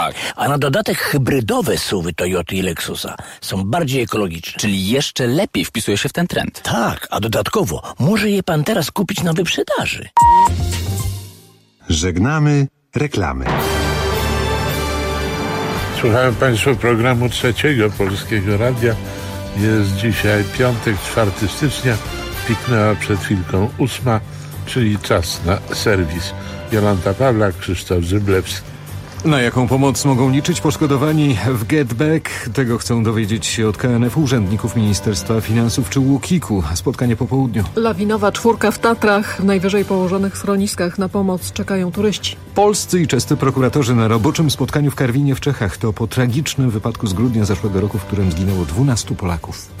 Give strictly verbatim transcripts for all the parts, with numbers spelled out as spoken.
Tak. A na dodatek hybrydowe suwy Toyoty i Lexusa są bardziej ekologiczne. Czyli jeszcze lepiej wpisuje się w ten trend. Tak, a dodatkowo może je pan teraz kupić na wyprzedaży. Żegnamy reklamy. Słuchałem Państwa programu Trzeciego Polskiego Radia. Jest dzisiaj piątek, czwartego stycznia. Piknęła przed chwilką ósma, czyli czas na serwis. Jolanta Pawlak, Krzysztof Zyblewski. Na jaką pomoc mogą liczyć poszkodowani w Get Back? Tego chcą dowiedzieć się od K N F urzędników Ministerstwa Finansów czy U K I K-u. Spotkanie po południu. Lawinowa czwórka w Tatrach. W najwyżej położonych schroniskach na pomoc czekają turyści. Polscy i czescy prokuratorzy na roboczym spotkaniu w Karwinie w Czechach. To po tragicznym wypadku z grudnia zeszłego roku, w którym zginęło dwunastu Polaków.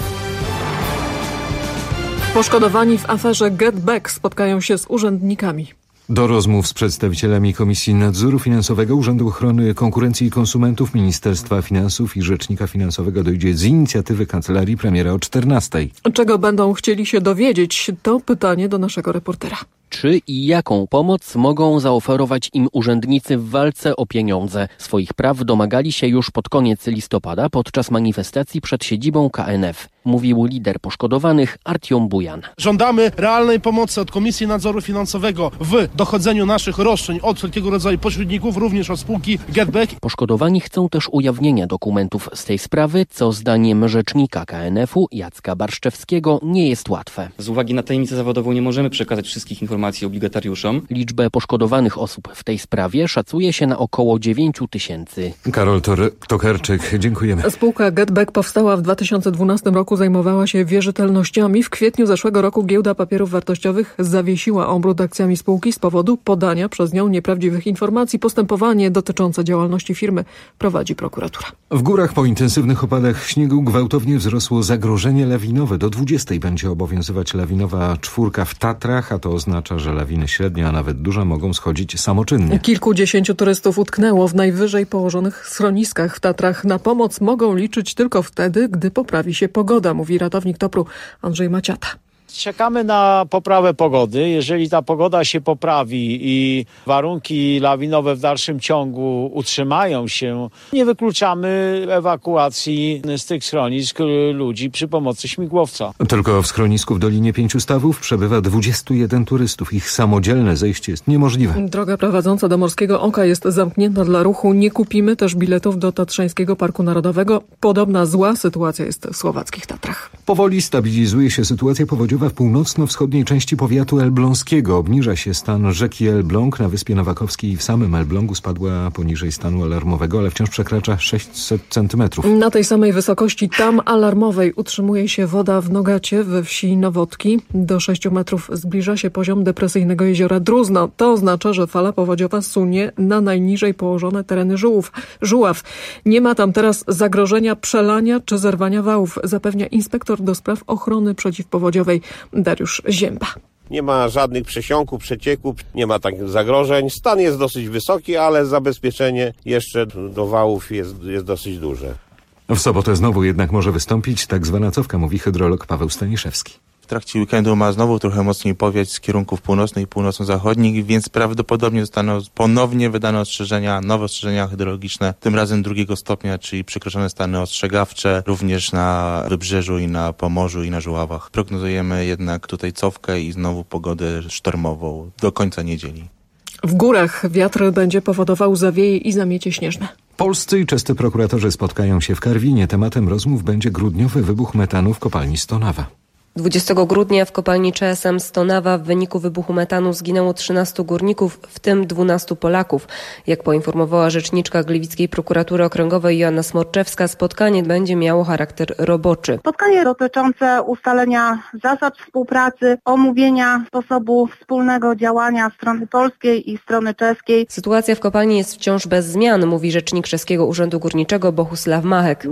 Poszkodowani w aferze Get Back spotkają się z urzędnikami. Do rozmów z przedstawicielami Komisji Nadzoru Finansowego, Urzędu Ochrony Konkurencji i Konsumentów, Ministerstwa Finansów i Rzecznika Finansowego dojdzie z inicjatywy Kancelarii Premiera o czternastej. Czego będą chcieli się dowiedzieć? To pytanie do naszego reportera. Czy i jaką pomoc mogą zaoferować im urzędnicy w walce o pieniądze? Swoich praw domagali się już pod koniec listopada podczas manifestacji przed siedzibą K N F. Mówił lider poszkodowanych Artiom Bujan. Żądamy realnej pomocy od Komisji Nadzoru Finansowego w dochodzeniu naszych roszczeń od wszelkiego rodzaju pośredników, również od spółki Get Back. Poszkodowani chcą też ujawnienia dokumentów z tej sprawy, co zdaniem rzecznika K N F u Jacka Barszczewskiego nie jest łatwe. Z uwagi na tajemnicę zawodową nie możemy przekazać wszystkich informacji obligatariuszom. Liczbę poszkodowanych osób w tej sprawie szacuje się na około dziewięć tysięcy. Karol Tokarczyk, dziękujemy. Spółka Get Back powstała w dwa tysiące dwunastym roku, zajmowała się wierzytelnościami. W kwietniu zeszłego roku giełda papierów wartościowych zawiesiła obrót akcjami spółki z powodu podania przez nią nieprawdziwych informacji. Postępowanie dotyczące działalności firmy prowadzi prokuratura. W górach po intensywnych opadach śniegu gwałtownie wzrosło zagrożenie lawinowe. Do dwudziestej będzie obowiązywać lawinowa czwórka w Tatrach, a to oznacza, że lawiny średnie, a nawet duże mogą schodzić samoczynnie. Kilkudziesięciu turystów utknęło w najwyżej położonych schroniskach w Tatrach. Na pomoc mogą liczyć tylko wtedy, gdy poprawi się pogoda, mówi ratownik Topru Andrzej Maciata. Czekamy na poprawę pogody. Jeżeli ta pogoda się poprawi i warunki lawinowe w dalszym ciągu utrzymają się, nie wykluczamy ewakuacji z tych schronisk ludzi przy pomocy śmigłowca. Tylko w schronisku w Dolinie Pięciu Stawów przebywa dwudziestu jeden turystów. Ich samodzielne zejście jest niemożliwe. Droga prowadząca do Morskiego Oka jest zamknięta dla ruchu. Nie kupimy też biletów do Tatrzańskiego Parku Narodowego. Podobna zła sytuacja jest w słowackich Tatrach. Powoli stabilizuje się sytuacja powodziowa w północno-wschodniej części powiatu elbląskiego. Obniża się stan rzeki Elbląg. Na Wyspie Nowakowskiej i w samym Elblągu spadła poniżej stanu alarmowego, ale wciąż przekracza sześćset centymetrów. Na tej samej wysokości tam alarmowej utrzymuje się woda w Nogacie we wsi Nowotki. Do sześciu metrów zbliża się poziom depresyjnego jeziora Druzno. To oznacza, że fala powodziowa sunie na najniżej położone tereny Żułów. Żuław. Nie ma tam teraz zagrożenia przelania czy zerwania wałów, zapewnia inspektor do spraw ochrony przeciwpowodziowej Dariusz Zięba. Nie ma żadnych przesiąków, przecieków, nie ma takich zagrożeń. Stan jest dosyć wysoki, ale zabezpieczenie jeszcze do wałów jest, jest dosyć duże. W sobotę znowu jednak może wystąpić tak zwana cofka, mówi hydrolog Paweł Staniszewski. W trakcie weekendu ma znowu trochę mocniej powiać z kierunków północnych i północno-zachodnich, więc prawdopodobnie zostaną ponownie wydane ostrzeżenia, nowe ostrzeżenia hydrologiczne, tym razem drugiego stopnia, czyli przekroczone stany ostrzegawcze, również na Wybrzeżu i na Pomorzu i na Żuławach. Prognozujemy jednak tutaj cofkę i znowu pogodę sztormową do końca niedzieli. W górach wiatr będzie powodował zawieje i zamiecie śnieżne. Polscy i czescy prokuratorzy spotkają się w Karwinie. Tematem rozmów będzie grudniowy wybuch metanu w kopalni Stonawa. dwudziestego grudnia w kopalni C S M Stonawa w wyniku wybuchu metanu zginęło trzynastu górników, w tym dwunastu Polaków. Jak poinformowała rzeczniczka Gliwickiej Prokuratury Okręgowej Joanna Smorczewska, spotkanie będzie miało charakter roboczy. Spotkanie dotyczące ustalenia zasad współpracy, omówienia sposobu wspólnego działania strony polskiej i strony czeskiej. Sytuacja w kopalni jest wciąż bez zmian, mówi rzecznik Czeskiego Urzędu Górniczego Bohusław Machek.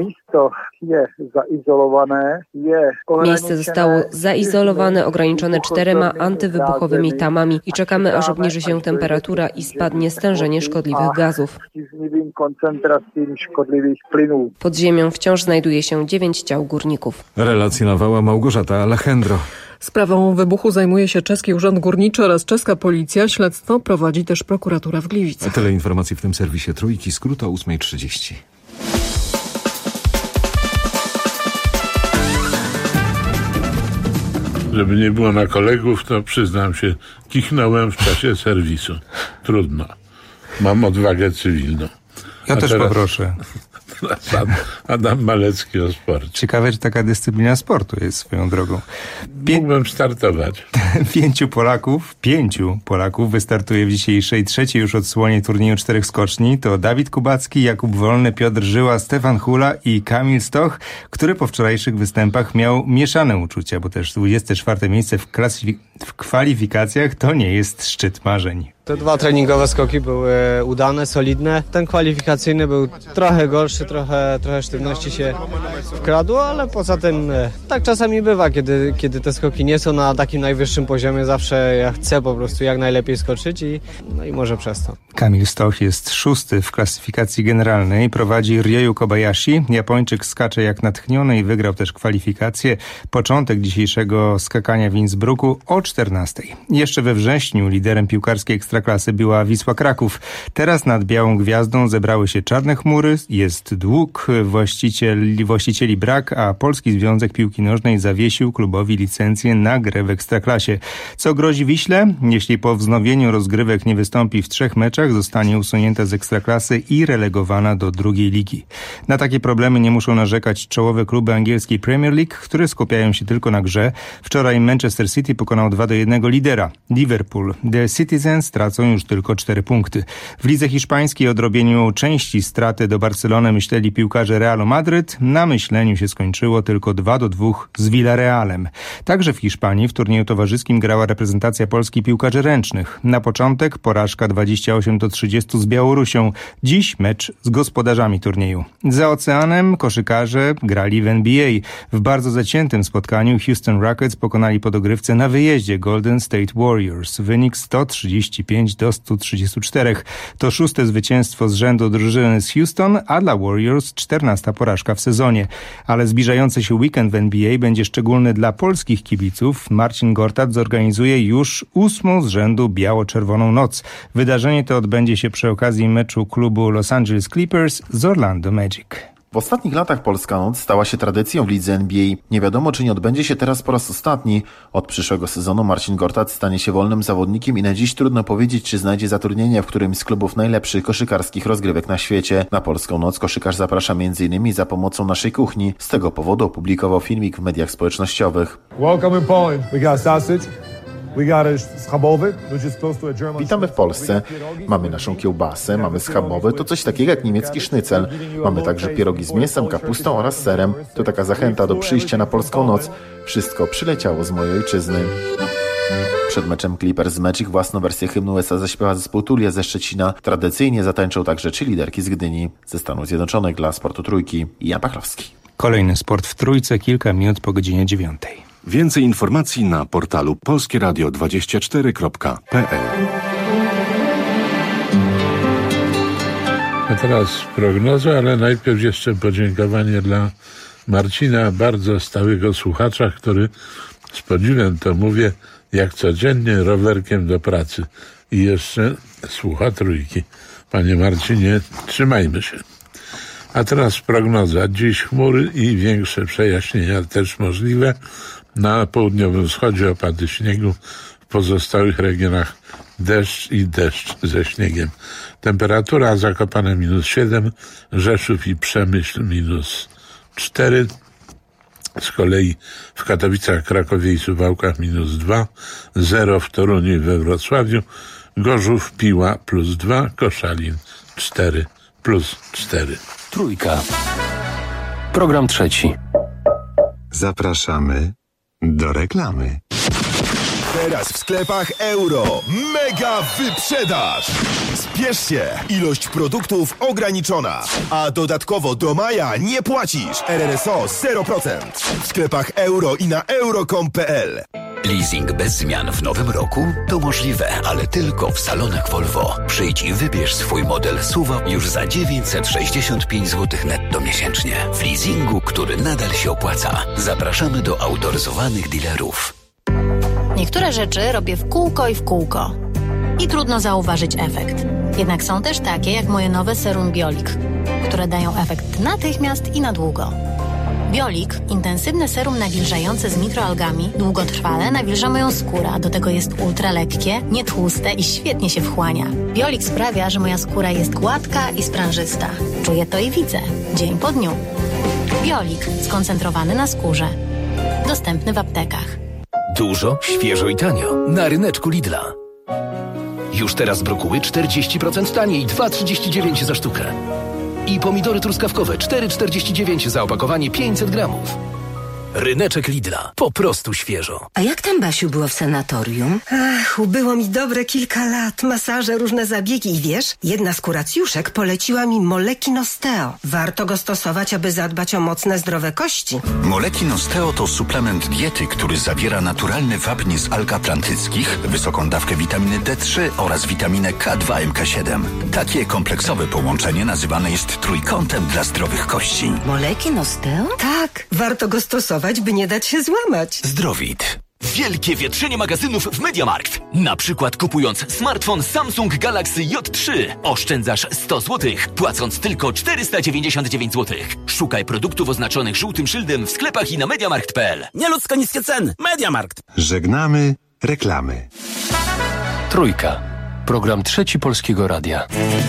Miejsce zostało zaizolowane, ograniczone czterema antywybuchowymi tamami i czekamy, aż obniży się temperatura i spadnie stężenie szkodliwych gazów. Pod ziemią wciąż znajduje się dziewięć ciał górników. Relacjonowała Małgorzata Alejandro. Sprawą wybuchu zajmuje się czeski Urząd Górniczy oraz czeska policja. Śledztwo prowadzi też prokuratura w Gliwicach. Tyle informacji w tym serwisie Trójki. Skrót o ósma trzydzieści. Żeby nie było na kolegów, to przyznam się, kichnąłem w czasie serwisu. Trudno. Mam odwagę cywilną. Ja A też teraz... poproszę. Adam Malecki o sporcie. Ciekawe, że taka dyscyplina sportu jest swoją drogą. Pię... Mógłbym startować. Pięciu Polaków, pięciu Polaków wystartuje w dzisiejszej trzeciej już odsłonie turnieju czterech skoczni. To Dawid Kubacki, Jakub Wolny, Piotr Żyła, Stefan Hula i Kamil Stoch, który po wczorajszych występach miał mieszane uczucia, bo też dwudzieste czwarte miejsce w, klasyfik- w kwalifikacjach to nie jest szczyt marzeń. Te dwa treningowe skoki były udane, solidne. Ten kwalifikacyjny był trochę gorszy, trochę, trochę sztywności się wkradło, ale poza tym tak czasami bywa, kiedy, kiedy te skoki nie są na takim najwyższym poziomie. Zawsze ja chcę po prostu jak najlepiej skoczyć i, no i może przez to. Kamil Stoch jest szósty w klasyfikacji generalnej, prowadzi Ryoyu Kobayashi. Japończyk skacze jak natchniony i wygrał też kwalifikację. Początek dzisiejszego skakania w Innsbrucku o czternastej. Jeszcze we wrześniu liderem piłkarskiej ekstraklasy była Wisła Kraków. Teraz nad Białą Gwiazdą zebrały się czarne chmury, jest dług, właściciel, właścicieli brak, a Polski Związek Piłki Nożnej zawiesił klubowi licencję na grę w ekstraklasie. Co grozi Wiśle? Jeśli po wznowieniu rozgrywek nie wystąpi w trzech meczach, zostanie usunięta z ekstraklasy i relegowana do drugiej ligi. Na takie problemy nie muszą narzekać czołowe kluby angielskiej Premier League, które skupiają się tylko na grze. Wczoraj Manchester City pokonał dwa do jednego lidera Liverpool. The Citizens tracą już tylko cztery punkty. W lidze hiszpańskiej o odrobieniu części straty do Barcelony myśleli piłkarze Realu Madryt. Na myśleniu się skończyło tylko dwa do dwóch z Villarrealem. Także w Hiszpanii w turnieju towarzyskim grała reprezentacja Polski piłkarzy ręcznych. Na początek porażka dwadzieścia osiem do trzydziestu z Białorusią. Dziś mecz z gospodarzami turnieju. Za oceanem koszykarze grali w N B A. W bardzo zaciętym spotkaniu Houston Rockets pokonali po dogrywce na wyjeździe Golden State Warriors. Wynik sto trzydzieści pięć do stu trzydziestu czterech. To szóste zwycięstwo z rzędu drużyny z Houston, a dla Warriors czternasta porażka w sezonie. Ale zbliżający się weekend w N B A będzie szczególny dla polskich kibiców. Marcin Gortat zorganizuje już ósmą z rzędu biało-czerwoną noc. Wydarzenie to odbędzie się przy okazji meczu klubu Los Angeles Clippers z Orlando Magic. W ostatnich latach Polska Noc stała się tradycją w lidze N B A. Nie wiadomo, czy nie odbędzie się teraz po raz ostatni. Od przyszłego sezonu Marcin Gortat stanie się wolnym zawodnikiem i na dziś trudno powiedzieć, czy znajdzie zatrudnienie w którymś z klubów najlepszych koszykarskich rozgrywek na świecie. Na Polską Noc koszykarz zaprasza między innymi za pomocą naszej kuchni. Z tego powodu opublikował filmik w mediach społecznościowych. Welcome in Poland. We got sausage. Witamy w Polsce. Mamy naszą kiełbasę, mamy schabowy, to coś takiego jak niemiecki sznycel. Mamy także pierogi z mięsem, kapustą oraz serem. To taka zachęta do przyjścia na Polską Noc. Wszystko przyleciało z mojej ojczyzny. Przed meczem Clippers z Magic własną wersję hymnu U S A zaśpiewa zespół Tulia ze Szczecina. Tradycyjnie zatańczą także trzy liderki z Gdyni. Ze Stanów Zjednoczonych dla Sportu Trójki Jan Pachlowski. Kolejny sport w Trójce, kilka minut po godzinie dziewiątej. Więcej informacji na portalu polskie radio dwadzieścia cztery kropka p l. A teraz prognoza, ale najpierw jeszcze podziękowanie dla Marcina, bardzo stałego słuchacza, który z podziwem to mówię, jak codziennie rowerkiem do pracy i jeszcze słucha Trójki. Panie Marcinie, trzymajmy się. A teraz prognoza. Dziś chmury i większe przejaśnienia też możliwe. Na południowym wschodzie opady śniegu, w pozostałych regionach deszcz i deszcz ze śniegiem. Temperatura Zakopane minus siedem, Rzeszów i Przemyśl minus cztery. Z kolei w Katowicach, Krakowie i Suwałkach minus dwa, zero w Toruniu i we Wrocławiu, Gorzów, Piła plus dwa, Koszalin cztery plus cztery. Trójka. Program trzeci. Zapraszamy do reklamy. Teraz w sklepach Euro. Mega wyprzedaż! Spiesz się! Ilość produktów ograniczona. A dodatkowo do maja nie płacisz. R R S O zero procent. W sklepach Euro i na euro kropka com kropka p l. Leasing bez zmian w nowym roku? To możliwe, ale tylko w salonach Volvo. Przyjdź i wybierz swój model S U V już za dziewięćset sześćdziesiąt pięć złotych netto miesięcznie. W leasingu, który nadal się opłaca. Zapraszamy do autoryzowanych dealerów. Niektóre rzeczy robię w kółko i w kółko. I trudno zauważyć efekt. Jednak są też takie jak moje nowe serum Biolik, które dają efekt natychmiast i na długo. Biolik, intensywne serum nawilżające z mikroalgami, długotrwale nawilża moją skórę, a do tego jest ultra lekkie, nietłuste i świetnie się wchłania. Biolik sprawia, że moja skóra jest gładka i sprężysta. Czuję to i widzę, dzień po dniu. Biolik, skoncentrowany na skórze. Dostępny w aptekach. Dużo, świeżo i tanio. Na ryneczku Lidla. Już teraz brokuły czterdzieści procent taniej, dwa trzydzieści dziewięć za sztukę. I pomidory truskawkowe cztery czterdzieści dziewięć za opakowanie pięćset gramów. Ryneczek Lidla. Po prostu świeżo. A jak tam, Basiu, było w sanatorium? Ach, ubyło mi dobre kilka lat. Masaże, różne zabiegi i wiesz, jedna z kuracjuszek poleciła mi Moleki Osteo. Warto go stosować, aby zadbać o mocne, zdrowe kości. Moleki Osteo to suplement diety, który zawiera naturalny wapń z alg atlantyckich, wysoką dawkę witaminy D trzy oraz witaminę K dwa M K siedem. Takie kompleksowe połączenie nazywane jest trójkątem dla zdrowych kości. Moleki Osteo? Tak, warto go stosować, by nie dać się złamać. Zdrowit. Wielkie wietrzenie magazynów w MediaMarkt. Na przykład kupując smartfon Samsung Galaxy J trzy oszczędzasz sto złotych, płacąc tylko czterysta dziewięćdziesiąt dziewięć złotych. Szukaj produktów oznaczonych żółtym szyldem w sklepach i na mediamarkt kropka p l. Nieludzko niskie ceny. MediaMarkt. Żegnamy reklamy. Trójka. Program Trzeci Polskiego Radia.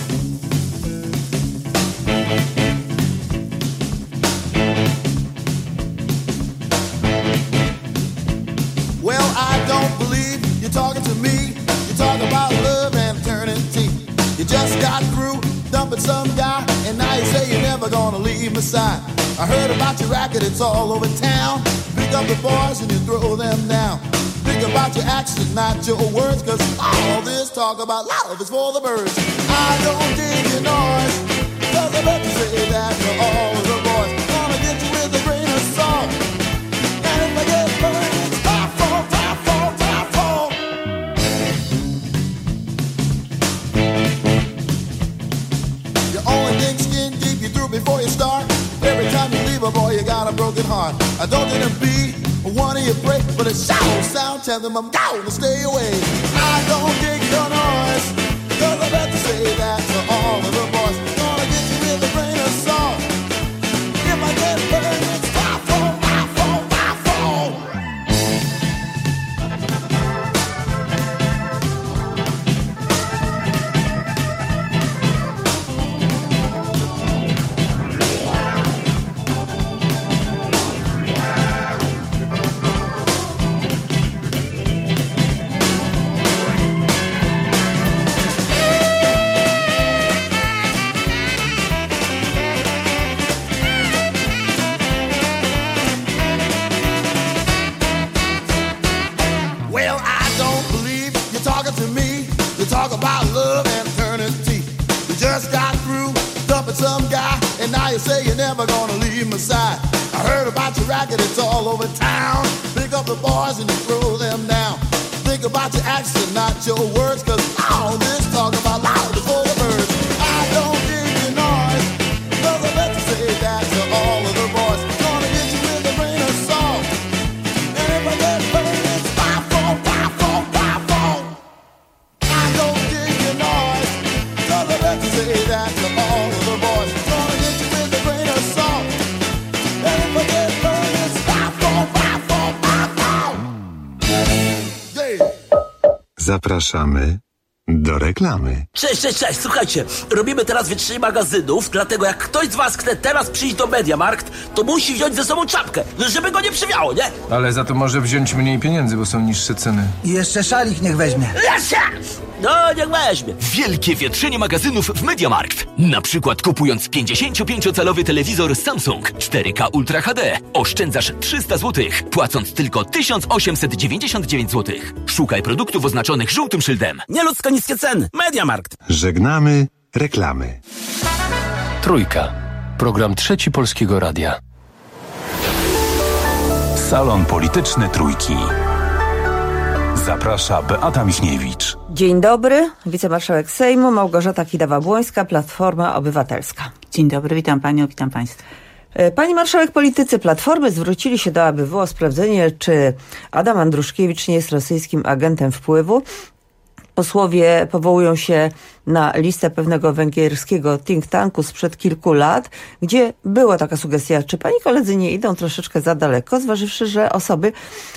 Well, I don't believe you're talking to me. You talk about love and eternity. You just got through dumping some guy, and now you say you're never gonna leave my side. I heard about your racket, it's all over town. Pick up the boys and you throw them down. Think about your actions, not your words, cause all this talk about love is for the birds. I don't dig your noise, cause I bet you say that to all of the boys. Gonna get you with a grain of salt, and if I get burned, it's time for, time for, time for. You only think skin deep, you through before you start. Every time you leave a boy, you got a broken heart. I don't think it'll be one of your break, but a shallow sound, tell them I'm down to stay away. I don't dig your noise, cause I bet to say that to all of the boys. Gonna get you with a grain of salt. If I get burned, it's time for, my fault, my fault. Talk about love and eternity. You just got through dumping some guy, and now you say you're never gonna leave my side. I heard about your racket, it's all over town. Pick up the boys and you throw them down. Think about your actions, not your words, cause all this talk about loud is for the birds. I don't dig your noise, cause I bet you say that to all of the boys. Gonna get you with a grain of salt, and if I get burned, it's my fault, my fault, my fault. Say that to all of the boys. Gonna get you with a grain of salt. And if I get burned, it's my fault, my fault, my fault. Yeah. Zapraszamy do reklamy. Cześć, cześć, cześć, słuchajcie, robimy teraz wietrzenie magazynów, dlatego jak ktoś z was chce teraz przyjść do MediaMarkt, to musi wziąć ze sobą czapkę, żeby go nie przywiało, nie? Ale za to może wziąć mniej pieniędzy, bo są niższe ceny. I jeszcze szalik niech weźmie. Jeszcze! No, niech weźmie. Wielkie wietrzenie magazynów w MediaMarkt. Na przykład kupując pięćdziesięciopięciocalowy telewizor Samsung cztery K Ultra H D oszczędzasz trzysta złotych, płacąc tylko tysiąc osiemset dziewięćdziesiąt dziewięć złotych. Szukaj produktów oznaczonych żółtym szyldem. Nieludzko niskie ceny. MediaMarkt. Żegnamy reklamy. Trójka. Program Trzeci Polskiego Radia. Salon Polityczny Trójki. Zaprasza Beata Michniewicz. Dzień dobry, wicemarszałek Sejmu Małgorzata Kidawa-Błońska, Platforma Obywatelska. Dzień dobry, witam panią, witam państwa. Pani marszałek, politycy Platformy zwrócili się do A B W o sprawdzenie, czy Adam Andruszkiewicz nie jest rosyjskim agentem wpływu. Posłowie powołują się na listę pewnego węgierskiego think tanku sprzed kilku lat, gdzie była taka sugestia, czy pani koledzy nie idą troszeczkę za daleko, zważywszy, że osoby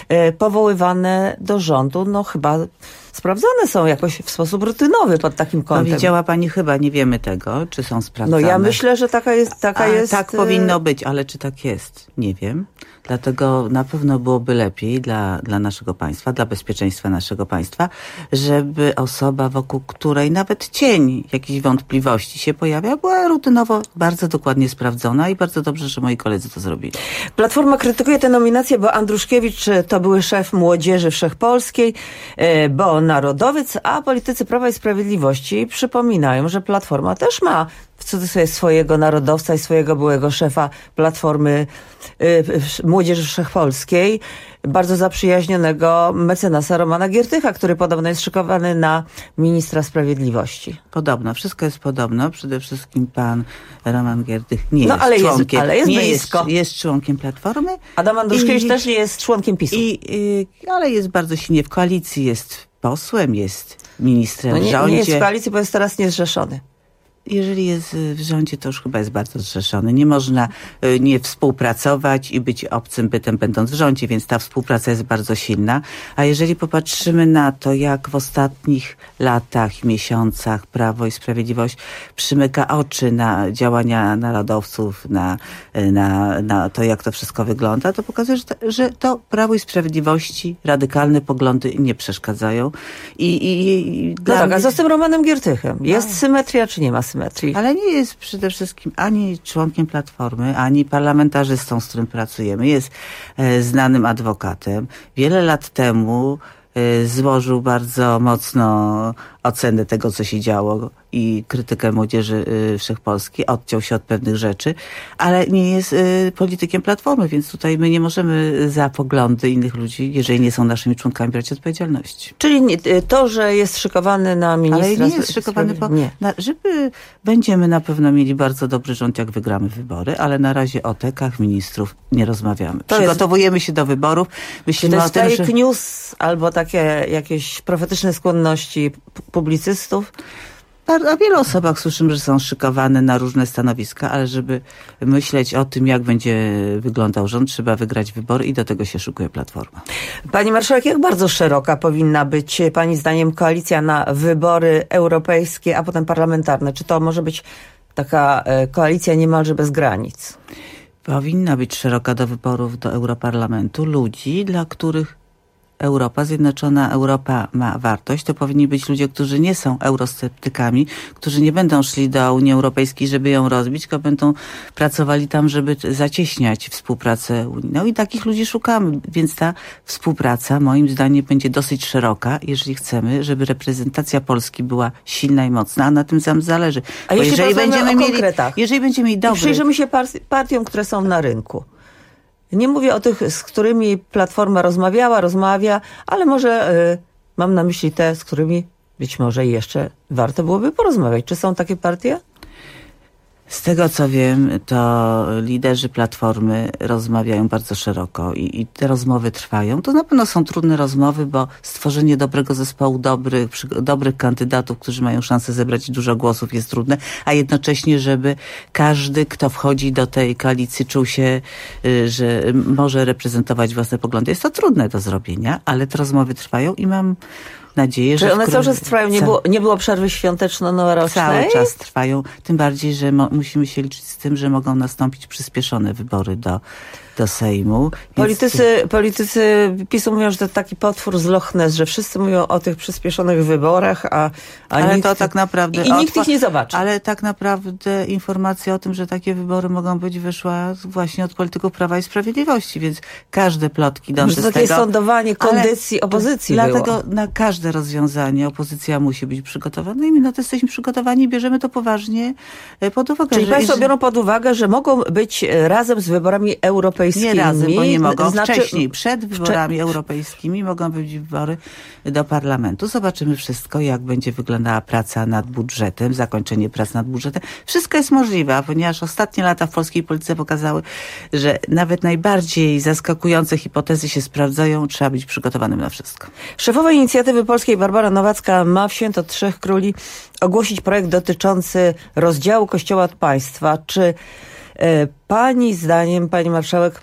powoływane do rządu, no chyba sprawdzane są jakoś w sposób rutynowy pod takim kątem. Powiedziała pani chyba, nie wiemy tego, czy są sprawdzane. No ja myślę, że taka jest... Taka A, jest tak powinno być, ale czy tak jest? Nie wiem. Dlatego na pewno byłoby lepiej dla, dla naszego państwa, dla bezpieczeństwa naszego państwa, żeby osoba, wokół której nawet cień jakichś wątpliwości się pojawia, była rutynowo bardzo dokładnie sprawdzona i bardzo dobrze, że moi koledzy to zrobili. Platforma krytykuje tę nominację, bo Andruszkiewicz to były szef Młodzieży Wszechpolskiej, bo narodowiec, a politycy Prawa i Sprawiedliwości przypominają, że Platforma też ma w cudzysłowie swojego narodowca i swojego byłego szefa Platformy y, Młodzieży Wszechpolskiej, bardzo zaprzyjaźnionego mecenasa Romana Giertycha, który podobno jest szykowany na ministra sprawiedliwości. Podobno, wszystko jest podobno. Przede wszystkim pan Roman Giertych nie no, jest ale członkiem. Jest, ale jest nie blisko. Jest, jest członkiem Platformy. Adam Andruszkiewicz też nie jest członkiem PiSu. I, i, ale jest bardzo silnie w koalicji, jest posłem, jest ministrem no nie, w rządzie. Nie jest w koalicji, bo jest teraz niezrzeszony. Jeżeli jest w rządzie, to już chyba jest bardzo zrzeszony. Nie można nie współpracować i być obcym bytem będąc w rządzie, więc ta współpraca jest bardzo silna. A jeżeli popatrzymy na to, jak w ostatnich latach, miesiącach Prawo i Sprawiedliwość przymyka oczy na działania narodowców, na, na, na to, jak to wszystko wygląda, to pokazuje, że to, że to Prawo i Sprawiedliwości radykalne poglądy nie przeszkadzają. I, i, i no tak, mnie... a co z tym Romanem Giertychem? Jest no. symetria, czy nie ma symetrii? Ale nie jest przede wszystkim ani członkiem Platformy, ani parlamentarzystą, z którym pracujemy. Jest e, znanym adwokatem. Wiele lat temu e, złożył bardzo mocno ocenę tego, co się działo i krytykę Młodzieży y, Wszechpolskiej. Odciął się od pewnych rzeczy, ale nie jest y, politykiem Platformy, więc tutaj my nie możemy za poglądy innych ludzi, jeżeli nie są naszymi członkami, brać odpowiedzialności. Czyli nie, to, że jest szykowany na ministra... Ale nie jest szykowany, po, nie. Na, żeby będziemy na pewno mieli bardzo dobry rząd, jak wygramy wybory, ale na razie o tekach ministrów nie rozmawiamy. To Przygotowujemy jest, się do wyborów. Myślimy to jest o tym, fake że... news albo takie jakieś profetyczne skłonności publicystów? O wielu osobach słyszymy, że są szykowane na różne stanowiska, ale żeby myśleć o tym, jak będzie wyglądał rząd, trzeba wygrać wybory i do tego się szykuje Platforma. Pani marszałek, jak bardzo szeroka powinna być pani zdaniem koalicja na wybory europejskie, a potem parlamentarne? Czy to może być taka koalicja niemalże bez granic? Powinna być szeroka do wyborów do Europarlamentu ludzi, dla których Europa, Zjednoczona Europa ma wartość. To powinni być ludzie, którzy nie są eurosceptykami, którzy nie będą szli do Unii Europejskiej, żeby ją rozbić, tylko będą pracowali tam, żeby zacieśniać współpracę unijną. I takich ludzi szukamy. Więc ta współpraca, moim zdaniem, będzie dosyć szeroka, jeżeli chcemy, żeby reprezentacja Polski była silna i mocna, a na tym nam zależy. A jeśli jeżeli będziemy mieli, jeżeli będziemy mieli dobry... Przyjrzymy się partiom, które są na rynku. Nie mówię o tych, z którymi Platforma rozmawiała, rozmawia, ale może y, mam na myśli te, z którymi być może jeszcze warto byłoby porozmawiać. Czy są takie partie? Z tego co wiem, to liderzy Platformy rozmawiają bardzo szeroko i, i te rozmowy trwają. To na pewno są trudne rozmowy, bo stworzenie dobrego zespołu, dobrych, przy, dobrych kandydatów, którzy mają szansę zebrać dużo głosów, jest trudne, a jednocześnie, żeby każdy, kto wchodzi do tej koalicji, czuł się, y, że może reprezentować własne poglądy. Jest to trudne do zrobienia, ale te rozmowy trwają i mam nadzieję, że... Czy one cały czas Kró... trwają? Nie było, nie było przerwy świąteczno-noworocznej? Cały czas trwają. Tym bardziej, że mo- musimy się liczyć z tym, że mogą nastąpić przyspieszone wybory do, do Sejmu. Politycy, Więc... politycy PiSu mówią, że to taki potwór z Loch Ness, że wszyscy mówią o tych przyspieszonych wyborach, a, a ale nikt, to tak naprawdę... i, i nikt ich nie zobaczy. Ale tak naprawdę informacja o tym, że takie wybory mogą być, wyszła właśnie od polityków Prawa i Sprawiedliwości, więc każde plotki dąży z tego... Takie sądowanie kondycji opozycji Dlatego było. na każde każde rozwiązanie opozycja musi być przygotowana i my na to jesteśmy przygotowani i bierzemy to poważnie pod uwagę. Czyli że, państwo że... biorą pod uwagę, że mogą być razem z wyborami europejskimi? Nie razem, bo nie mogą. Znaczy... Wcześniej, przed wyborami Wcze... europejskimi mogą być wybory do parlamentu. Zobaczymy wszystko, jak będzie wyglądała praca nad budżetem, zakończenie prac nad budżetem. Wszystko jest możliwe, ponieważ ostatnie lata w polskiej polityce pokazały, że nawet najbardziej zaskakujące hipotezy się sprawdzają. Trzeba być przygotowanym na wszystko. Szefowa Inicjatywy Polskiej Barbara Nowacka ma w Święto Trzech Króli ogłosić projekt dotyczący rozdziału Kościoła od państwa. Czy e, pani zdaniem, pani marszałek,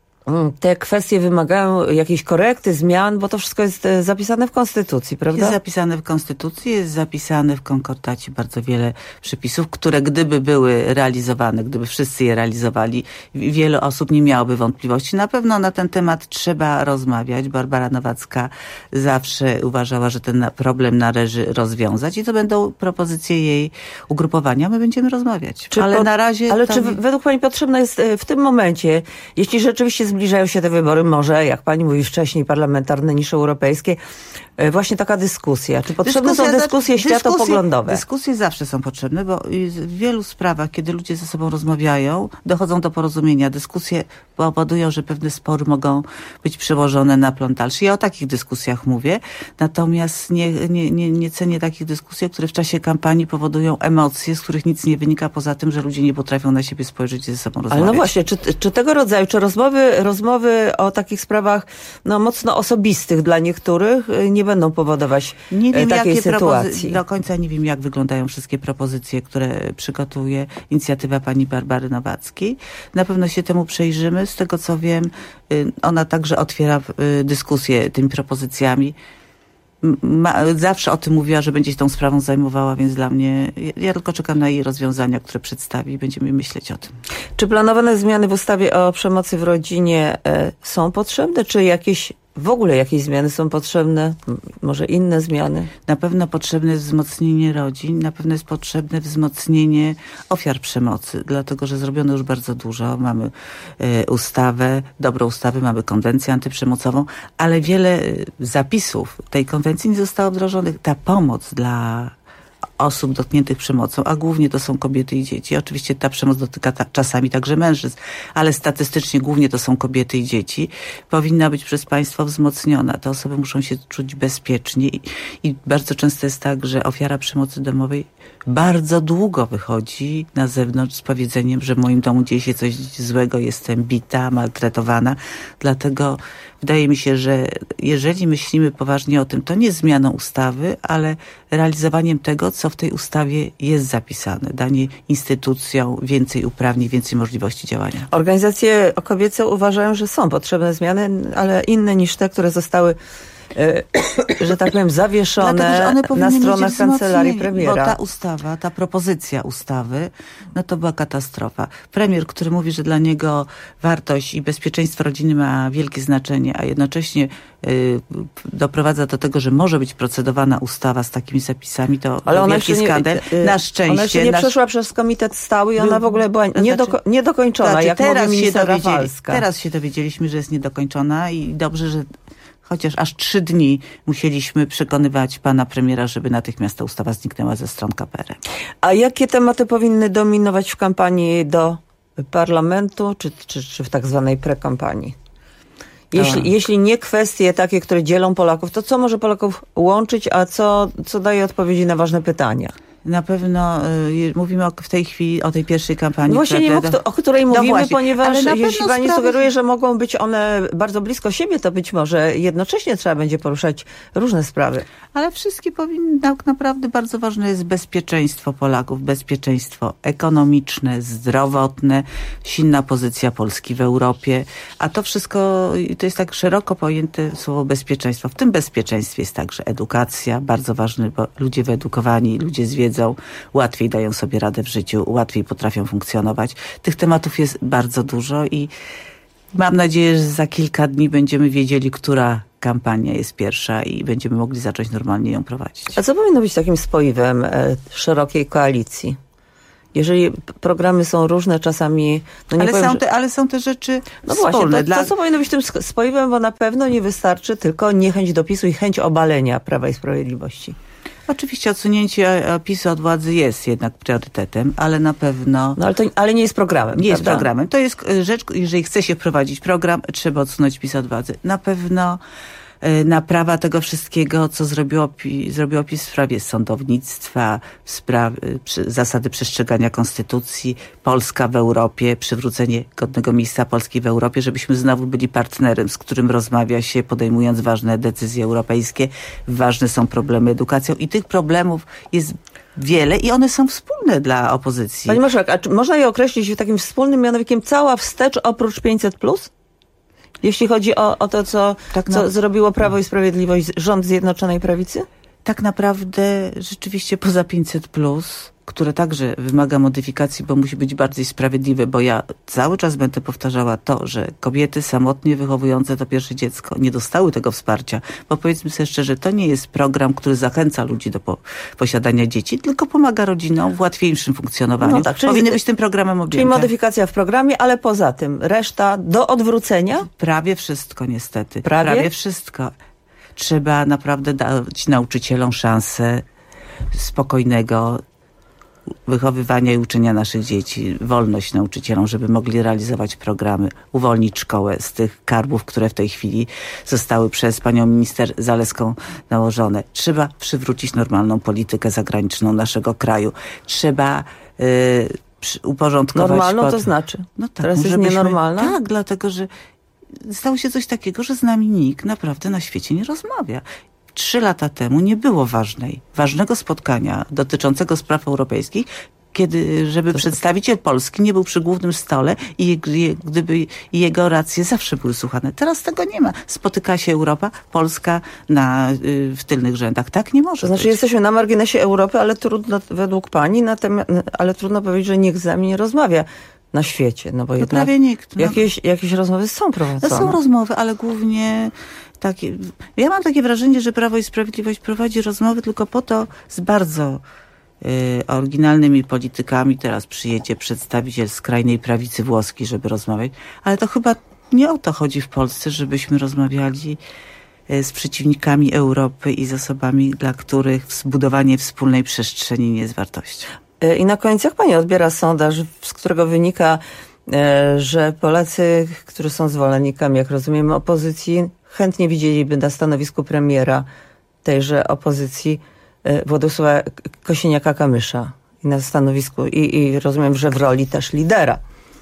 te kwestie wymagają jakiejś korekty, zmian, bo to wszystko jest zapisane w Konstytucji, prawda? Jest zapisane w Konstytucji, jest zapisane w konkordacie bardzo wiele przepisów, które gdyby były realizowane, gdyby wszyscy je realizowali, wiele osób nie miałoby wątpliwości. Na pewno na ten temat trzeba rozmawiać. Barbara Nowacka zawsze uważała, że ten problem należy rozwiązać i to będą propozycje jej ugrupowania. My będziemy rozmawiać. Czy ale pod, na razie... Ale to... czy według pani potrzebna jest w tym momencie, jeśli rzeczywiście zbliżają się te wybory, może, jak pani mówi wcześniej, parlamentarne niż europejskie, właśnie taka dyskusja. Czy potrzebne dyskusja, są dyskusje dyskusje, światopoglądowe? Dyskusje zawsze są potrzebne, bo w wielu sprawach, kiedy ludzie ze sobą rozmawiają, dochodzą do porozumienia. Dyskusje powodują, że pewne spory mogą być przełożone na plan dalszy. Ja o takich dyskusjach mówię, natomiast nie, nie, nie, nie cenię takich dyskusji, które w czasie kampanii powodują emocje, z których nic nie wynika poza tym, że ludzie nie potrafią na siebie spojrzeć i ze sobą rozmawiać. Ale no właśnie, czy, czy tego rodzaju, czy rozmowy, rozmowy o takich sprawach no, mocno osobistych dla niektórych nie będą powodować nie wiem, takiej jakie sytuacji? Do końca nie wiem, jak wyglądają wszystkie propozycje, które przygotuje inicjatywa pani Barbary Nowackiej. Na pewno się temu przejrzymy. Z tego, co wiem, ona także otwiera dyskusję tymi propozycjami. Ma, zawsze o tym mówiła, że będzie się tą sprawą zajmowała, więc dla mnie, ja tylko czekam na jej rozwiązania, które przedstawi i będziemy myśleć o tym. Czy planowane zmiany w ustawie o przemocy w rodzinie e, są potrzebne, czy jakieś w ogóle jakieś zmiany są potrzebne? Może inne zmiany? Na pewno potrzebne jest wzmocnienie rodzin, na pewno jest potrzebne wzmocnienie ofiar przemocy, dlatego że zrobiono już bardzo dużo. Mamy e, ustawę, dobrą ustawę, mamy konwencję antyprzemocową, ale wiele zapisów tej konwencji nie zostało wdrożonych. Ta pomoc dla osób dotkniętych przemocą, a głównie to są kobiety i dzieci. Oczywiście ta przemoc dotyka ta, czasami także mężczyzn, ale statystycznie głównie to są kobiety i dzieci. Powinna być przez państwo wzmocniona. Te osoby muszą się czuć bezpiecznie i, i bardzo często jest tak, że ofiara przemocy domowej bardzo długo wychodzi na zewnątrz z powiedzeniem, że w moim domu dzieje się coś złego, jestem bita, maltretowana. Dlatego wydaje mi się, że jeżeli myślimy poważnie o tym, to nie zmianą ustawy, ale realizowaniem tego, co w tej ustawie jest zapisane. Danie instytucjom więcej uprawnień, więcej możliwości działania. Organizacje kobiece uważają, że są potrzebne zmiany, ale inne niż te, które zostały że tak powiem, zawieszone Dlatego, na stronach kancelarii premiera. Bo ta ustawa, ta propozycja ustawy, no to była katastrofa. Premier, który mówi, że dla niego wartość i bezpieczeństwo rodziny ma wielkie znaczenie, a jednocześnie y, doprowadza do tego, że może być procedowana ustawa z takimi zapisami, to Ale ona wielki nie, skandal. Y, na szczęście. Ona jeszcze nie nasz... przeszła przez komitet stały i ona w ogóle była niedoko- niedokończona, znaczy, jak teraz mówi minister Rafalska. Teraz się dowiedzieliśmy, że jest niedokończona i dobrze, że chociaż aż trzy dni musieliśmy przekonywać pana premiera, żeby natychmiast ta ustawa zniknęła ze stron K P R M. A jakie tematy powinny dominować w kampanii do parlamentu, czy, czy, czy w tak zwanej prekampanii? Jeśli, jeśli nie kwestie takie, które dzielą Polaków, to co może Polaków łączyć, a co, co daje odpowiedzi na ważne pytania? Na pewno y, mówimy o, w tej chwili o tej pierwszej kampanii. No właśnie nie wiem, o której mówimy, no właśnie, ponieważ jeśli pani sprawy... sugeruje, że mogą być one bardzo blisko siebie, to być może jednocześnie trzeba będzie poruszać różne sprawy. Ale wszystkie powinny, tak naprawdę bardzo ważne jest bezpieczeństwo Polaków, bezpieczeństwo ekonomiczne, zdrowotne, silna pozycja Polski w Europie, a to wszystko, to jest tak szeroko pojęte słowo bezpieczeństwo. W tym bezpieczeństwie jest także edukacja, bardzo ważne, bo ludzie wyedukowani, ludzie z wiedzą łatwiej dają sobie radę w życiu, łatwiej potrafią funkcjonować. Tych tematów jest bardzo dużo i mam nadzieję, że za kilka dni będziemy wiedzieli, która kampania jest pierwsza i będziemy mogli zacząć normalnie ją prowadzić. A co powinno być takim spoiwem e, szerokiej koalicji? Jeżeli p- programy są różne, czasami... No nie ale, powiem, są że... te, ale są te rzeczy No wspólne. właśnie, to, dla... to co powinno być tym sk- spoiwem, bo na pewno nie wystarczy tylko niechęć do PiSu i chęć obalenia Prawa i Sprawiedliwości. Oczywiście odsunięcie PiSu od władzy jest jednak priorytetem, ale na pewno... No ale, to, ale nie jest programem, Nie jest prawda? programem. To jest rzecz, jeżeli chce się wprowadzić program, trzeba odsunąć PiS od władzy. Na pewno naprawa tego wszystkiego, co zrobiło, zrobiło PiS w sprawie sądownictwa, w sprawie, zasady przestrzegania konstytucji, Polska w Europie, przywrócenie godnego miejsca Polski w Europie, żebyśmy znowu byli partnerem, z którym rozmawia się, podejmując ważne decyzje europejskie. Ważne są problemy edukacją i tych problemów jest wiele i one są wspólne dla opozycji. Pani marszałek, a czy można je określić takim wspólnym mianownikiem cała wstecz oprócz pięćset plus? Jeśli chodzi o, o to, co, tak co no. zrobiło Prawo i Sprawiedliwość, rząd Zjednoczonej Prawicy? Tak naprawdę rzeczywiście poza pięćset plus, które także wymaga modyfikacji, bo musi być bardziej sprawiedliwe, bo ja cały czas będę powtarzała to, że kobiety samotnie wychowujące to pierwsze dziecko nie dostały tego wsparcia, bo powiedzmy sobie szczerze, to nie jest program, który zachęca ludzi do po, posiadania dzieci, tylko pomaga rodzinom w łatwiejszym funkcjonowaniu. No tak, czyli powinny być tym programem objęte. Czyli modyfikacja w programie, ale poza tym reszta do odwrócenia? Prawie wszystko niestety. Prawie? Prawie wszystko. Trzeba naprawdę dać nauczycielom szansę spokojnego wychowywania i uczenia naszych dzieci, wolność nauczycielom, żeby mogli realizować programy, uwolnić szkołę z tych karbów, które w tej chwili zostały przez panią minister Zalewską nałożone. Trzeba przywrócić normalną politykę zagraniczną naszego kraju. Trzeba y, uporządkować... Normalną pod... to znaczy? No tak, teraz jest żebyśmy... nienormalna? Tak, dlatego, że stało się coś takiego, że z nami nikt naprawdę na świecie nie rozmawia. Trzy lata temu nie było ważnej, ważnego spotkania dotyczącego spraw europejskich, kiedy, żeby to przedstawiciel Polski nie był przy głównym stole i gdyby jego racje zawsze były słuchane. Teraz tego nie ma. Spotyka się Europa, Polska na, w tylnych rzędach. Tak nie może To znaczy być. jesteśmy na marginesie Europy, ale trudno, według pani, natomiast, ale trudno powiedzieć, że nikt z nami nie rozmawia na świecie. No bo no jednak prawie nikt. No. Jakieś, jakieś rozmowy są prowadzone. To są rozmowy, ale głównie takie... Ja mam takie wrażenie, że Prawo i Sprawiedliwość prowadzi rozmowy tylko po to z bardzo y, oryginalnymi politykami. Teraz przyjedzie przedstawiciel skrajnej prawicy włoskiej, żeby rozmawiać. Ale to chyba nie o to chodzi w Polsce, żebyśmy rozmawiali y, z przeciwnikami Europy i z osobami, dla których zbudowanie wspólnej przestrzeni nie jest wartością. I na koniec, jak pani odbiera sondaż, z którego wynika, że Polacy, którzy są zwolennikami, jak rozumiemy, opozycji, chętnie widzieliby na stanowisku premiera tejże opozycji Władysława Kosiniaka-Kamysza i na stanowisku, i, i rozumiem, że w roli też lidera,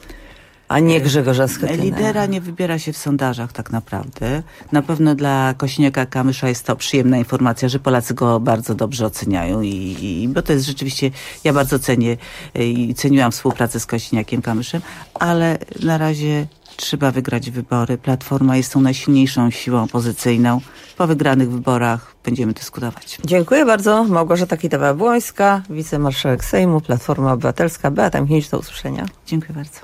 a nie Grzegorza Schetyny. Lidera nie wybiera się w sondażach tak naprawdę. Na pewno dla Kosiniaka-Kamysza jest to przyjemna informacja, że Polacy go bardzo dobrze oceniają i, i bo to jest rzeczywiście, ja bardzo cenię i ceniłam współpracę z Kosiniakiem-Kamyszem, ale na razie trzeba wygrać wybory. Platforma jest tą najsilniejszą siłą opozycyjną. Po wygranych wyborach będziemy dyskutować. Dziękuję bardzo. Małgorzata Kidawa-Błońska, wicemarszałek Sejmu, Platforma Obywatelska. Beata Michnicz, do usłyszenia. Dziękuję bardzo.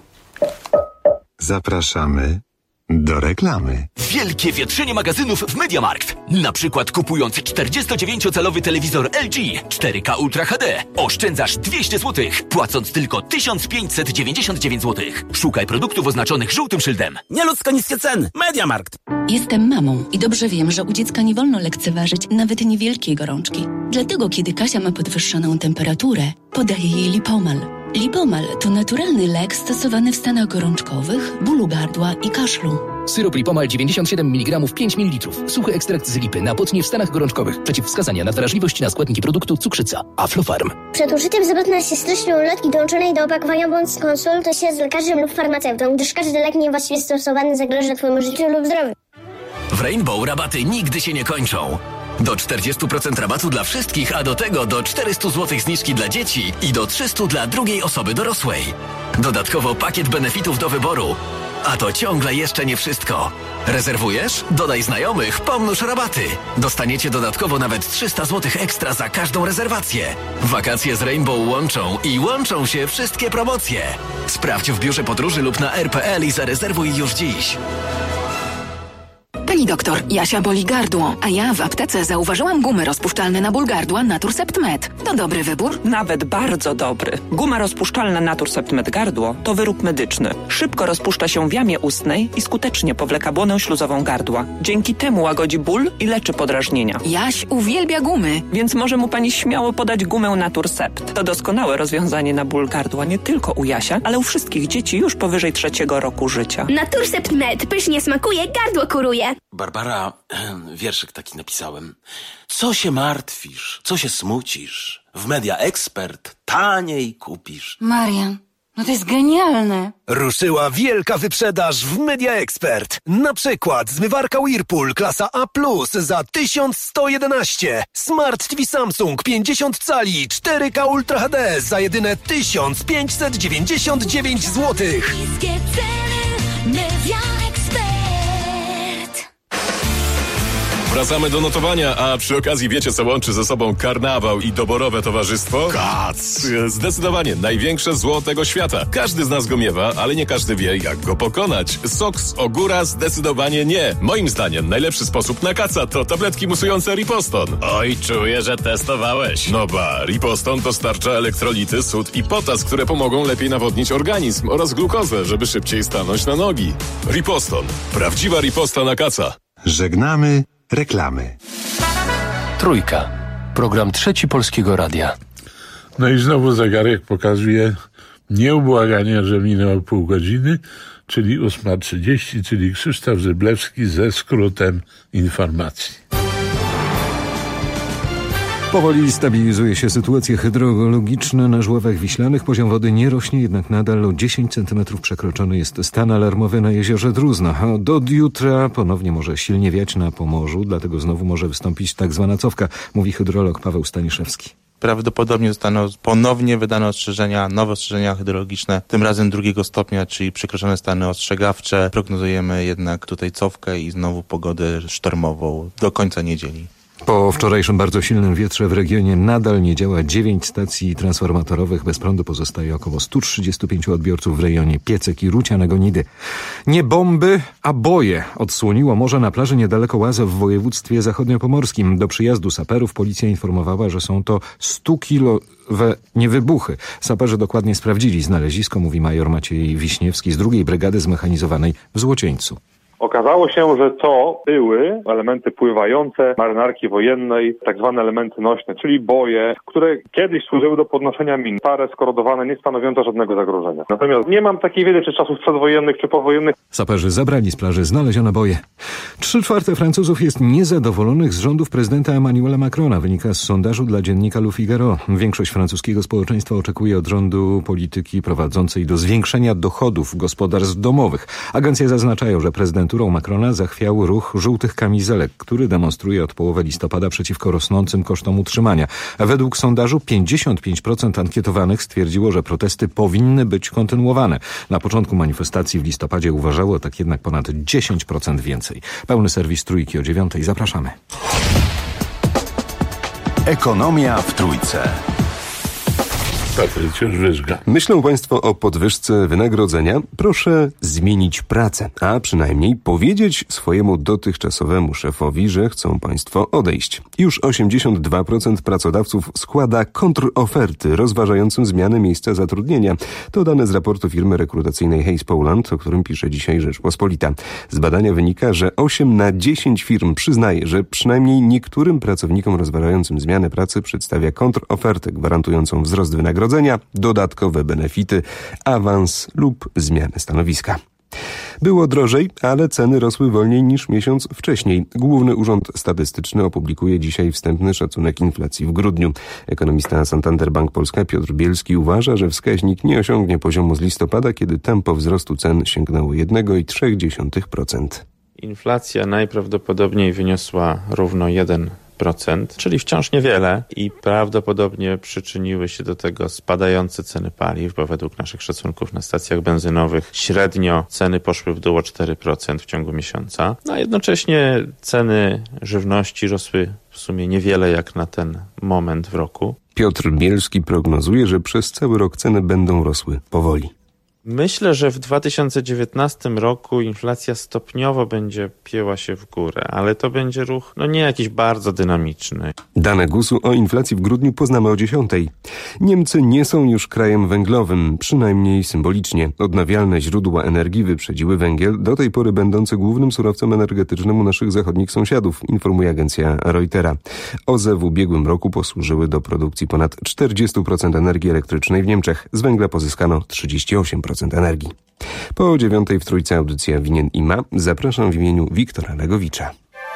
Zapraszamy do reklamy. Wielkie wietrzenie magazynów w MediaMarkt. Na przykład kupując czterdziestodziewięciocalowy telewizor L G cztery K Ultra H D oszczędzasz dwieście złotych, płacąc tylko tysiąc pięćset dziewięćdziesiąt dziewięć złotych. Szukaj produktów oznaczonych żółtym szyldem. Nieludzko niskie ceny. MediaMarkt. Jestem mamą i dobrze wiem, że u dziecka nie wolno lekceważyć nawet niewielkiej gorączki. Dlatego, kiedy Kasia ma podwyższoną temperaturę, podaję jej Lipomal. Lipomal to naturalny lek stosowany w stanach gorączkowych, bólu gardła i kaszlu. Syrop Lipomal dziewięćdziesiąt siedem miligramów pięć mililitrów. Suchy ekstrakt z lipy na potnie w stanach gorączkowych. Przeciwwskazania na wrażliwość na składniki produktu cukrzyca. Aflofarm. Przed użyciem zapewne się stycznej ulotki dołączonej do opakowania bądź skonsultuj się z lekarzem lub farmaceutą, gdyż każdy lek niewłaściwie stosowany zagraża Twojemu życiu lub zdrowiu. W Rainbow rabaty nigdy się nie kończą. Do czterdzieści procent rabatu dla wszystkich, a do tego do czterysta złotych zniżki dla dzieci i do trzysta dla drugiej osoby dorosłej. Dodatkowo pakiet benefitów do wyboru. A to ciągle jeszcze nie wszystko. Rezerwujesz? Dodaj znajomych, pomnóż rabaty. Dostaniecie dodatkowo nawet trzysta złotych ekstra za każdą rezerwację. Wakacje z Rainbow łączą i łączą się wszystkie promocje. Sprawdź w biurze podróży lub na r kropka p l i zarezerwuj już dziś. Pani doktor, Jasia boli gardło, a ja w aptece zauważyłam gumy rozpuszczalne na ból gardła Naturcept Med. To dobry wybór? Nawet bardzo dobry. Guma rozpuszczalna Naturcept Med gardło to wyrób medyczny. Szybko rozpuszcza się w jamie ustnej i skutecznie powleka błonę śluzową gardła. Dzięki temu łagodzi ból i leczy podrażnienia. Jaś uwielbia gumy. Więc może mu pani śmiało podać gumę Naturcept. To doskonałe rozwiązanie na ból gardła nie tylko u Jasia, ale u wszystkich dzieci już powyżej trzeciego roku życia. Naturcept Med pysznie smakuje, gardło kuruje. Barbara, wierszyk taki napisałem. Co się martwisz? Co się smucisz? W Media Expert taniej kupisz. Marian, no to jest genialne. Ruszyła wielka wyprzedaż w Media Expert. Na przykład zmywarka Whirlpool klasa A plus za tysiąc sto jedenaście. Smart T V Samsung pięćdziesiąt cali cztery K Ultra H D za jedyne tysiąc pięćset dziewięćdziesiąt dziewięć złotych. Niskie ceny Media Expert. Wracamy do notowania, a przy okazji wiecie, co łączy ze sobą karnawał i doborowe towarzystwo? Kac! Zdecydowanie największe zło tego świata. Każdy z nas go miewa, ale nie każdy wie, jak go pokonać. Sok z ogóra zdecydowanie nie. Moim zdaniem najlepszy sposób na kaca to tabletki musujące Riposton. Oj, czuję, że testowałeś. No ba, Riposton dostarcza elektrolity, sód i potas, które pomogą lepiej nawodnić organizm oraz glukozę, żeby szybciej stanąć na nogi. Riposton. Prawdziwa riposta na kaca. Żegnamy reklamy. Trójka. Program Trzeci Polskiego Radia. No i znowu zegarek pokazuje nieubłaganie, że minęło pół godziny, czyli ósma trzydzieści, czyli Krzysztof Zyblewski ze skrótem informacji. Powoli stabilizuje się sytuacja hydrologiczna na żławach wiślanych. Poziom wody nie rośnie, jednak nadal o dziesięć centymetrów przekroczony jest stan alarmowy na jeziorze Druzno. A od jutra ponownie może silnie wiać na Pomorzu, dlatego znowu może wystąpić tak zwana cofka, mówi hydrolog Paweł Staniszewski. Prawdopodobnie zostaną ponownie wydane ostrzeżenia, nowe ostrzeżenia hydrologiczne, tym razem drugiego stopnia, czyli przekroczone stany ostrzegawcze. Prognozujemy jednak tutaj cofkę i znowu pogodę sztormową do końca niedzieli. Po wczorajszym bardzo silnym wietrze w regionie nadal nie działa dziewięć stacji transformatorowych. Bez prądu pozostaje około stu trzydziestu pięciu odbiorców w rejonie Piecek i Ruciane-Gonidy. Nie bomby, a boje odsłoniło morze na plaży niedaleko Łazew w województwie zachodniopomorskim. Do przyjazdu saperów policja informowała, że są to stukilowe niewybuchy. Saperzy dokładnie sprawdzili znalezisko, mówi major Maciej Wiśniewski z drugiej Brygady Zmechanizowanej w Złocieńcu. Okazało się, że to były elementy pływające marynarki wojennej, tak zwane elementy nośne, czyli boje, które kiedyś służyły do podnoszenia min. Stare, skorodowane, nie stanowiące żadnego zagrożenia. Natomiast nie mam takiej wiedzy, czy czasów przedwojennych, czy powojennych. Saperzy zabrali z plaży znalezione boje. Trzy czwarte Francuzów jest niezadowolonych z rządów prezydenta Emmanuela Macrona, wynika z sondażu dla dziennika Le Figaro. Większość francuskiego społeczeństwa oczekuje od rządu polityki prowadzącej do zwiększenia dochodów gospodarstw domowych. Agencje zaznaczają, że prezydent Macrona zachwiał ruch żółtych kamizelek, który demonstruje od połowy listopada przeciwko rosnącym kosztom utrzymania. Według sondażu pięćdziesiąt pięć procent ankietowanych stwierdziło, że protesty powinny być kontynuowane. Na początku manifestacji w listopadzie uważało tak jednak ponad dziesięć procent więcej. Pełny serwis Trójki o dziewiątej. Zapraszamy. Ekonomia w Trójce. Myślą Państwo o podwyżce wynagrodzenia? Proszę zmienić pracę, a przynajmniej powiedzieć swojemu dotychczasowemu szefowi, że chcą Państwo odejść. Już osiemdziesiąt dwa procent pracodawców składa kontroferty rozważającym zmianę miejsca zatrudnienia. To dane z raportu firmy rekrutacyjnej Hays Poland, o którym pisze dzisiaj Rzeczpospolita. Z badania wynika, że osiem na dziesięć firm przyznaje, że przynajmniej niektórym pracownikom rozważającym zmianę pracy przedstawia kontrofertę gwarantującą wzrost wynagrodzenia, dodatkowe benefity, awans lub zmianę stanowiska. Było drożej, ale ceny rosły wolniej niż miesiąc wcześniej. Główny Urząd Statystyczny opublikuje dzisiaj wstępny szacunek inflacji w grudniu. Ekonomista Santander Bank Polska Piotr Bielski uważa, że wskaźnik nie osiągnie poziomu z listopada, kiedy tempo wzrostu cen sięgnęło jeden przecinek trzy procent. Inflacja najprawdopodobniej wyniosła równo jeden procent, czyli wciąż niewiele i prawdopodobnie przyczyniły się do tego spadające ceny paliw, bo według naszych szacunków na stacjach benzynowych średnio ceny poszły w dół o cztery procent w ciągu miesiąca, no a jednocześnie ceny żywności rosły w sumie niewiele jak na ten moment w roku. Piotr Bielski prognozuje, że przez cały rok ceny będą rosły powoli. Myślę, że w dwa tysiące dziewiętnastym roku inflacja stopniowo będzie pięła się w górę, ale to będzie ruch, no nie jakiś bardzo dynamiczny. Dane gusu o inflacji w grudniu poznamy o dziesiątej. Niemcy nie są już krajem węglowym, przynajmniej symbolicznie. Odnawialne źródła energii wyprzedziły węgiel, do tej pory będący głównym surowcem energetycznym u naszych zachodnich sąsiadów, informuje agencja Reutera. O Z E w ubiegłym roku posłużyły do produkcji ponad czterdzieści procent energii elektrycznej w Niemczech. Z węgla pozyskano trzydzieści osiem procent energii. Po dziewiątej w Trójce audycja Winien i Ma. Zapraszam w imieniu Wiktora Legowicza.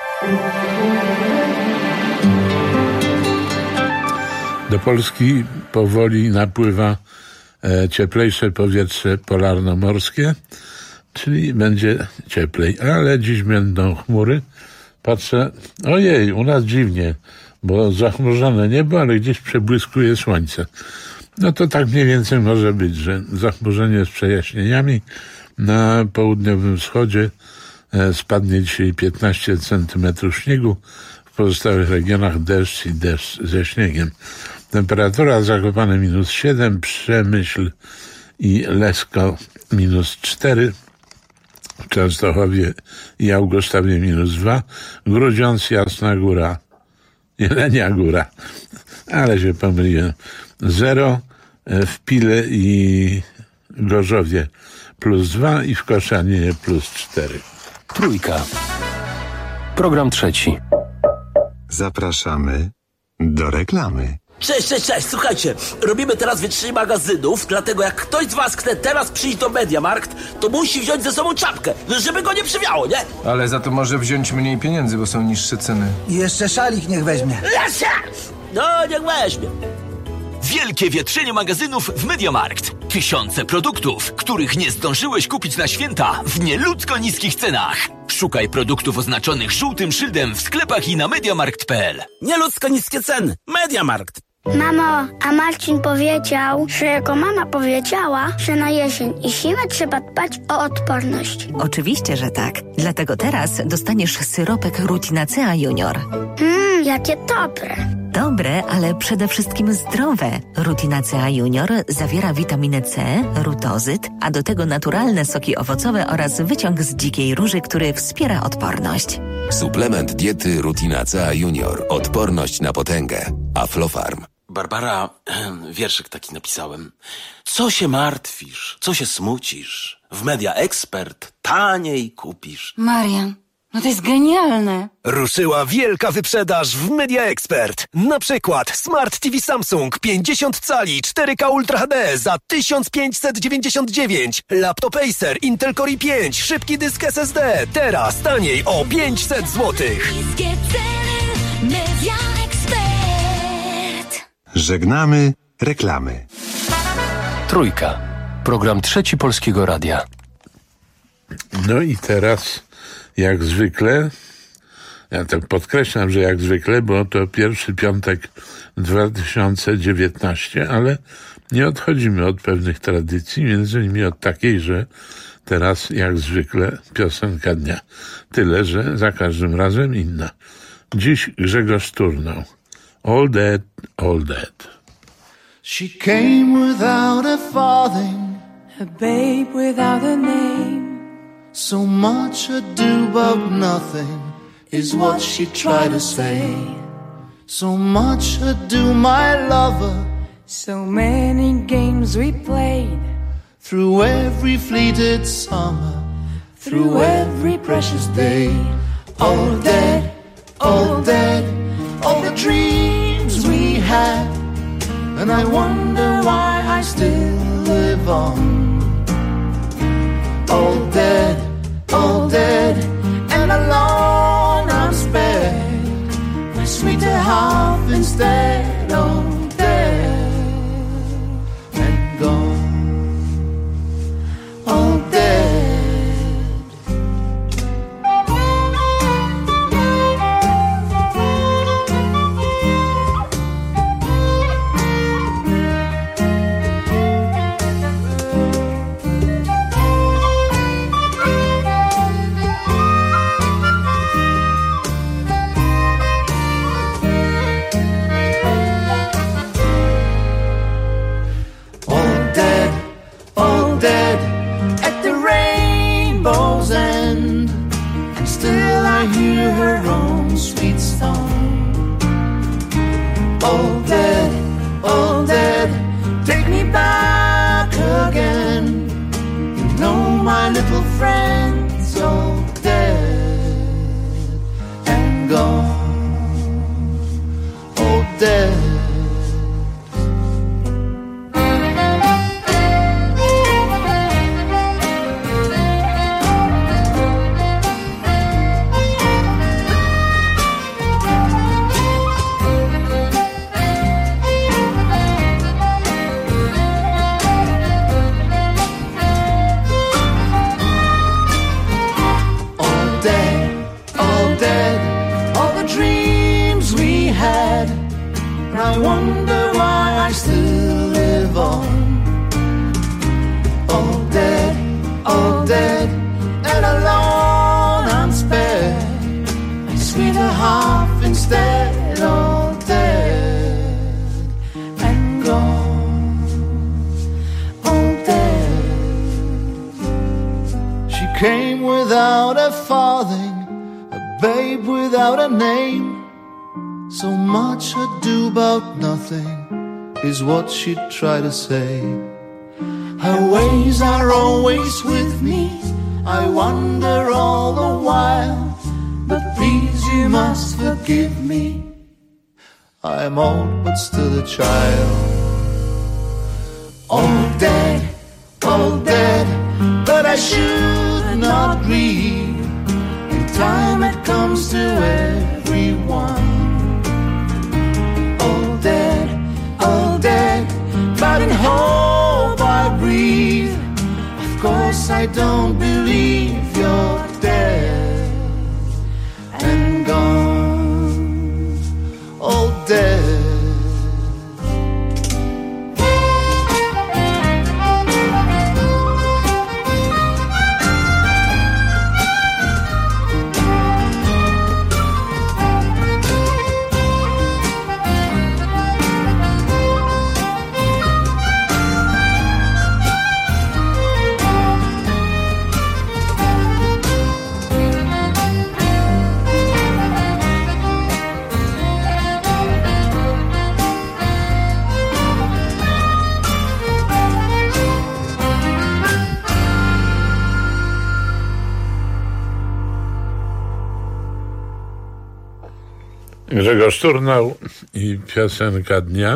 Do Polski powoli napływa e, cieplejsze powietrze polarno-morskie, czyli będzie cieplej, ale dziś będą chmury. Patrzę, ojej, u nas dziwnie, bo zachmurzone niebo, ale gdzieś przebłyskuje słońce. No to tak mniej więcej może być, że zachmurzenie z przejaśnieniami. Na południowym wschodzie e, spadnie dzisiaj piętnaście centymetrów śniegu, w pozostałych regionach deszcz i deszcz ze śniegiem. Temperatura Zakopane minus siedem, Przemyśl i Lesko minus cztery, w Częstochowie i Augustowie minus dwa, Grudziądz, Jasna Góra, Jelenia Góra, ale się pomyliłem, zero, w Pile i Gorzowie plus dwa i w Koszanie plus cztery. Trójka. Program trzeci. Zapraszamy do reklamy. Cześć, cześć, cześć, słuchajcie, robimy teraz wytrzyj magazynów, dlatego jak ktoś z was chce teraz przyjść do Mediamarkt, to musi wziąć ze sobą czapkę, żeby go nie przywiało, nie? Ale za to może wziąć mniej pieniędzy, bo są niższe ceny. I jeszcze szalik niech weźmie. Lesia! No, niech weźmie. Wielkie wietrzenie magazynów w Mediamarkt. Tysiące produktów, których nie zdążyłeś kupić na święta w nieludzko niskich cenach. Szukaj produktów oznaczonych żółtym szyldem w sklepach i na mediamarkt kropka p l. Nieludzko niskie ceny. Mediamarkt. Mamo, a Marcin powiedział, że jego mama powiedziała, że na jesień i zimę trzeba dbać o odporność. Oczywiście, że tak. Dlatego teraz dostaniesz syropek Rutinacea Junior. Mmm, jakie dobre. Dobre, ale przede wszystkim zdrowe. Rutinacea Junior zawiera witaminę C, rutozyt, a do tego naturalne soki owocowe oraz wyciąg z dzikiej róży, który wspiera odporność. Suplement diety Rutinacea Junior. Odporność na potęgę. Aflofarm. Barbara, wierszyk taki napisałem. Co się martwisz? Co się smucisz? W Media Expert taniej kupisz. Marian, no to jest genialne. Ruszyła wielka wyprzedaż w Media Expert. Na przykład Smart T V Samsung pięćdziesiąt cali cztery K Ultra H D za tysiąc pięćset dziewięćdziesiąt dziewięć. Laptop Acer Intel Core i pięć, szybki dysk S S D. Teraz taniej o pięćset złotych. Niskie ceny, Media Expert. Żegnamy reklamy. Trójka. Program trzeci Polskiego Radia. No i teraz, jak zwykle, ja tak podkreślam, że jak zwykle, bo to pierwszy piątek dwa tysiące dziewiętnasty, ale nie odchodzimy od pewnych tradycji, między innymi od takiej, że teraz, jak zwykle, piosenka dnia. Tyle, że za każdym razem inna. Dziś Grzegorz Turnał. All dead, all dead. She came without a farthing, a babe without a name. So much ado about nothing is what she tried to say. So much ado, my lover. So many games we played. Through every fleeted summer, through every precious day. All dead, all dead, all the dreams we had. And I wonder why I still live on. All dead, all dead, and alone I'm spared. My sweeter half instead, all dead and gone. All dead. her own sweet song. Oh, dead, oh, dead, take me back again. You know my little friend's all dead and gone. Oh, dead. I wonder why I still live on. All dead, all dead, and alone I'm spared. My sweeter half instead, all dead and gone. All dead. She came without a farthing, a babe without a name. So much ado about nothing is what she'd try to say. Her ways are always with me, I wonder all the while. But please you must forgive me, I'm old but still a child. All dead, all dead, but I should not grieve. In time it comes to everyone. All dead, but in hope I breathe. Of course I don't believe you're dead and gone. All dead. Grzegorz Turnał i piosenka dnia.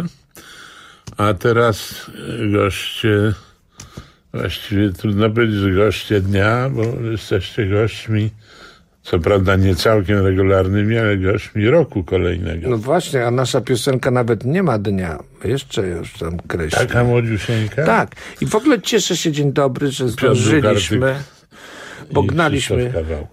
A teraz goście, właściwie trudno powiedzieć, że goście dnia, bo jesteście gośćmi, co prawda nie całkiem regularnymi, ale gośćmi roku kolejnego. No właśnie, a nasza piosenka nawet nie ma dnia. Jeszcze już tam kreśli. Taka młodziusieńka? Tak. I w ogóle cieszę się, dzień dobry, że zdążyliśmy, bo gnaliśmy.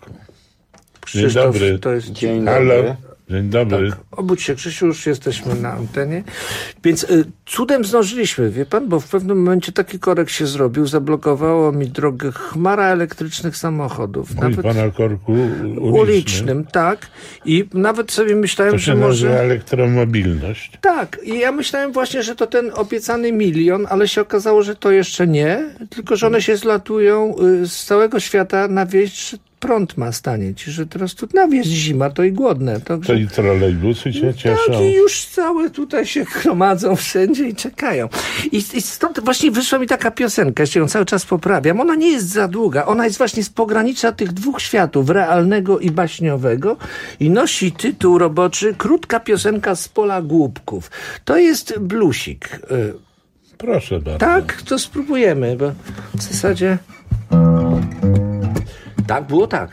Dzień dobry. To jest dzień Halo. Dobry. Dzień dobry. Tak, obudź się, Krzysiu, już jesteśmy na antenie. Więc y, cudem zdążyliśmy, wie pan, bo w pewnym momencie taki korek się zrobił, zablokowało mi drogę chmara elektrycznych samochodów. Mówi nawet pan o korku ulicznym. ulicznym, tak. I nawet sobie myślałem, to się że może... nazywa elektromobilność. Tak. I ja myślałem właśnie, że to ten obiecany milion, ale się okazało, że to jeszcze nie, tylko że one się zlatują y, z całego świata na wieść, że prąd ma stanieć, że teraz tu na wieść zima, to i głodne. Także... To i trolejbusy się no cieszą. Tak, i już całe tutaj się gromadzą wszędzie i czekają. I, I stąd właśnie wyszła mi taka piosenka, jeszcze ją cały czas poprawiam. Ona nie jest za długa, ona jest właśnie z pogranicza tych dwóch światów, realnego i baśniowego i nosi tytuł roboczy Krótka piosenka z pola głupków. To jest bluesik. Proszę bardzo. Tak, to spróbujemy, bo w zasadzie... Tak, było tak.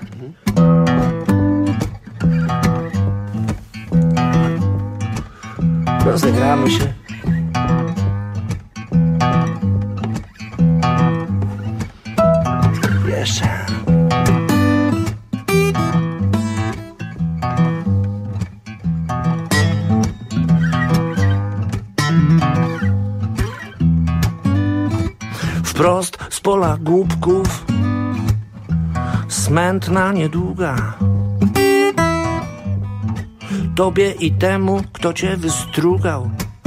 Rozegramy się. Jeszcze. Wprost z pola głupków smętna niedługa. Tobie i temu, kto cię wystrugał,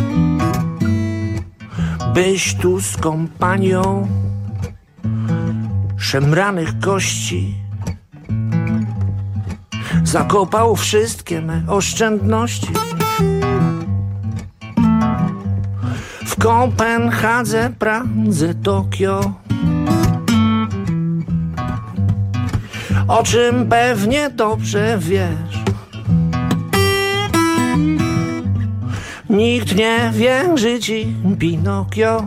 byś tu z kompanią szemranych kości zakopał wszystkie me oszczędności. W Kopenhadze, Pradze, Tokio, o czym pewnie dobrze wiesz. Nikt nie wierzy ci, Pinokio.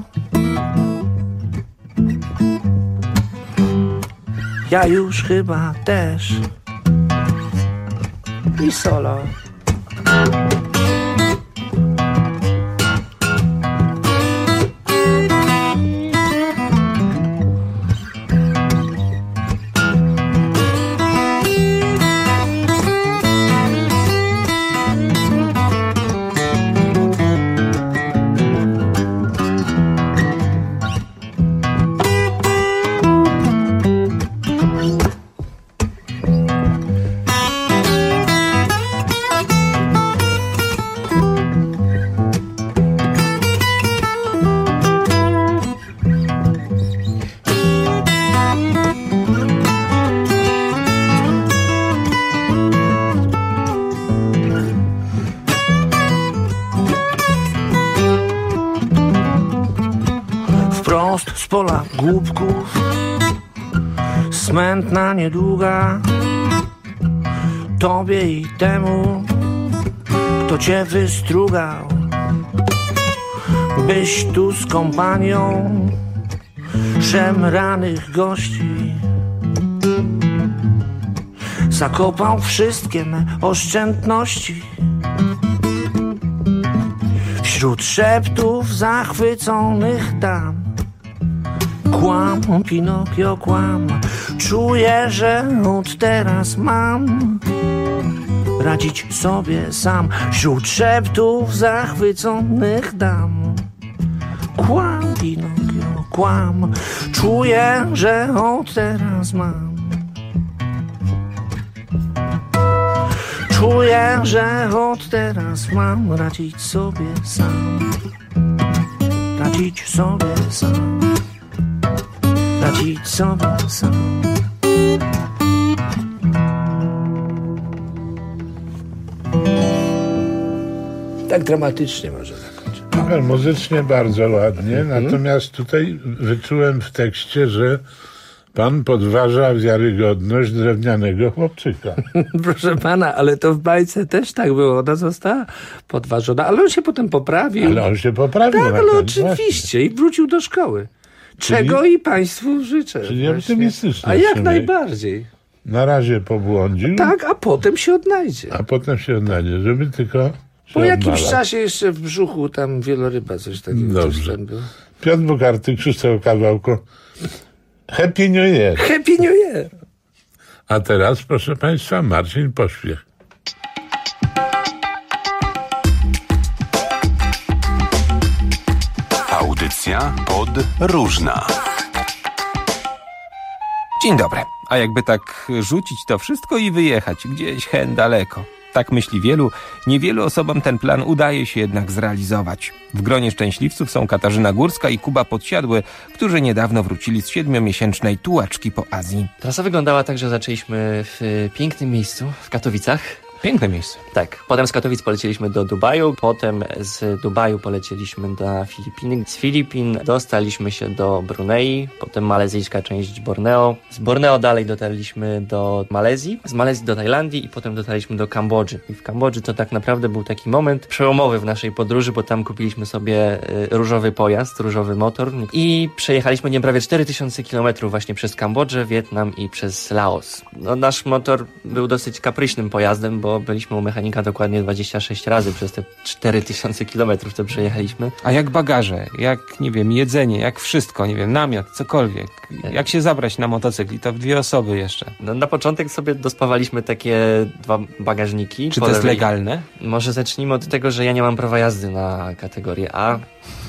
Ja już chyba też. I solo. Wprost z pola głupków, smętna niedługa, tobie i temu, kto cię wystrugał, byś tu z kompanią szemranych gości zakopał wszystkie me oszczędności. Wśród szeptów zachwyconych dam, kłam, Pinokio, kłam. Czuję, że od teraz mam radzić sobie sam. Wśród szeptów zachwyconych dam, kłam, Pinokio, kłam. Czuję, że od teraz mam. Czuję, że od teraz mam radzić sobie sam. Radzić sobie sam. Radzić sobie sam. Tak dramatycznie może zakończyć. No, muzycznie bardzo ładnie, mhm. Natomiast tutaj wyczułem w tekście, że pan podważa wiarygodność drewnianego chłopczyka. Proszę pana, ale to w bajce też tak było. Ona została podważona, ale on się potem poprawił. Ale on się poprawił. Tak, ale oczywiście. I wrócił do szkoły. Czego czyli, i państwu życzę. Czyli optymistycznie. A jak najbardziej. Na razie pobłądził. Tak, a potem się odnajdzie. A potem się odnajdzie, żeby tylko po jakimś odnalać. Czasie jeszcze w brzuchu tam wieloryba coś takiego. Dobrze. Piotr Bukarty, Krzysztof Kawałko. Happy New Year. Happy New Year. A teraz, proszę państwa, Marcin Pośpiech. Audycja podróżna. Dzień dobry. A jakby tak rzucić to wszystko i wyjechać gdzieś hen daleko. Tak myśli wielu, niewielu osobom ten plan udaje się jednak zrealizować. W gronie szczęśliwców są Katarzyna Górska i Kuba Podsiadły, którzy niedawno wrócili z siedmiomiesięcznej tułaczki po Azji. Trasa wyglądała tak, że zaczęliśmy w pięknym miejscu, w Katowicach. Piękne miejsce. Tak. Potem z Katowic polecieliśmy do Dubaju, potem z Dubaju polecieliśmy na Filipiny. Z Filipin dostaliśmy się do Brunei, potem malezyjska część Borneo. Z Borneo dalej dotarliśmy do Malezji, z Malezji do Tajlandii i potem dotarliśmy do Kambodży. I w Kambodży to tak naprawdę był taki moment przełomowy w naszej podróży, bo tam kupiliśmy sobie różowy pojazd, różowy motor i przejechaliśmy nie prawie cztery tysiące kilometrów właśnie przez Kambodżę, Wietnam i przez Laos. No, nasz motor był dosyć kapryśnym pojazdem, bo byliśmy u mechanika dokładnie dwadzieścia sześć razy przez te cztery tysiące kilometrów, to przejechaliśmy. A jak bagaże, jak, nie wiem, jedzenie, jak wszystko, nie wiem, namiot, cokolwiek. Jak się zabrać na motocykl i to w dwie osoby jeszcze? No, na początek sobie dospawaliśmy takie dwa bagażniki. Czy to jest legalne? Może zacznijmy od tego, że ja nie mam prawa jazdy na kategorię A,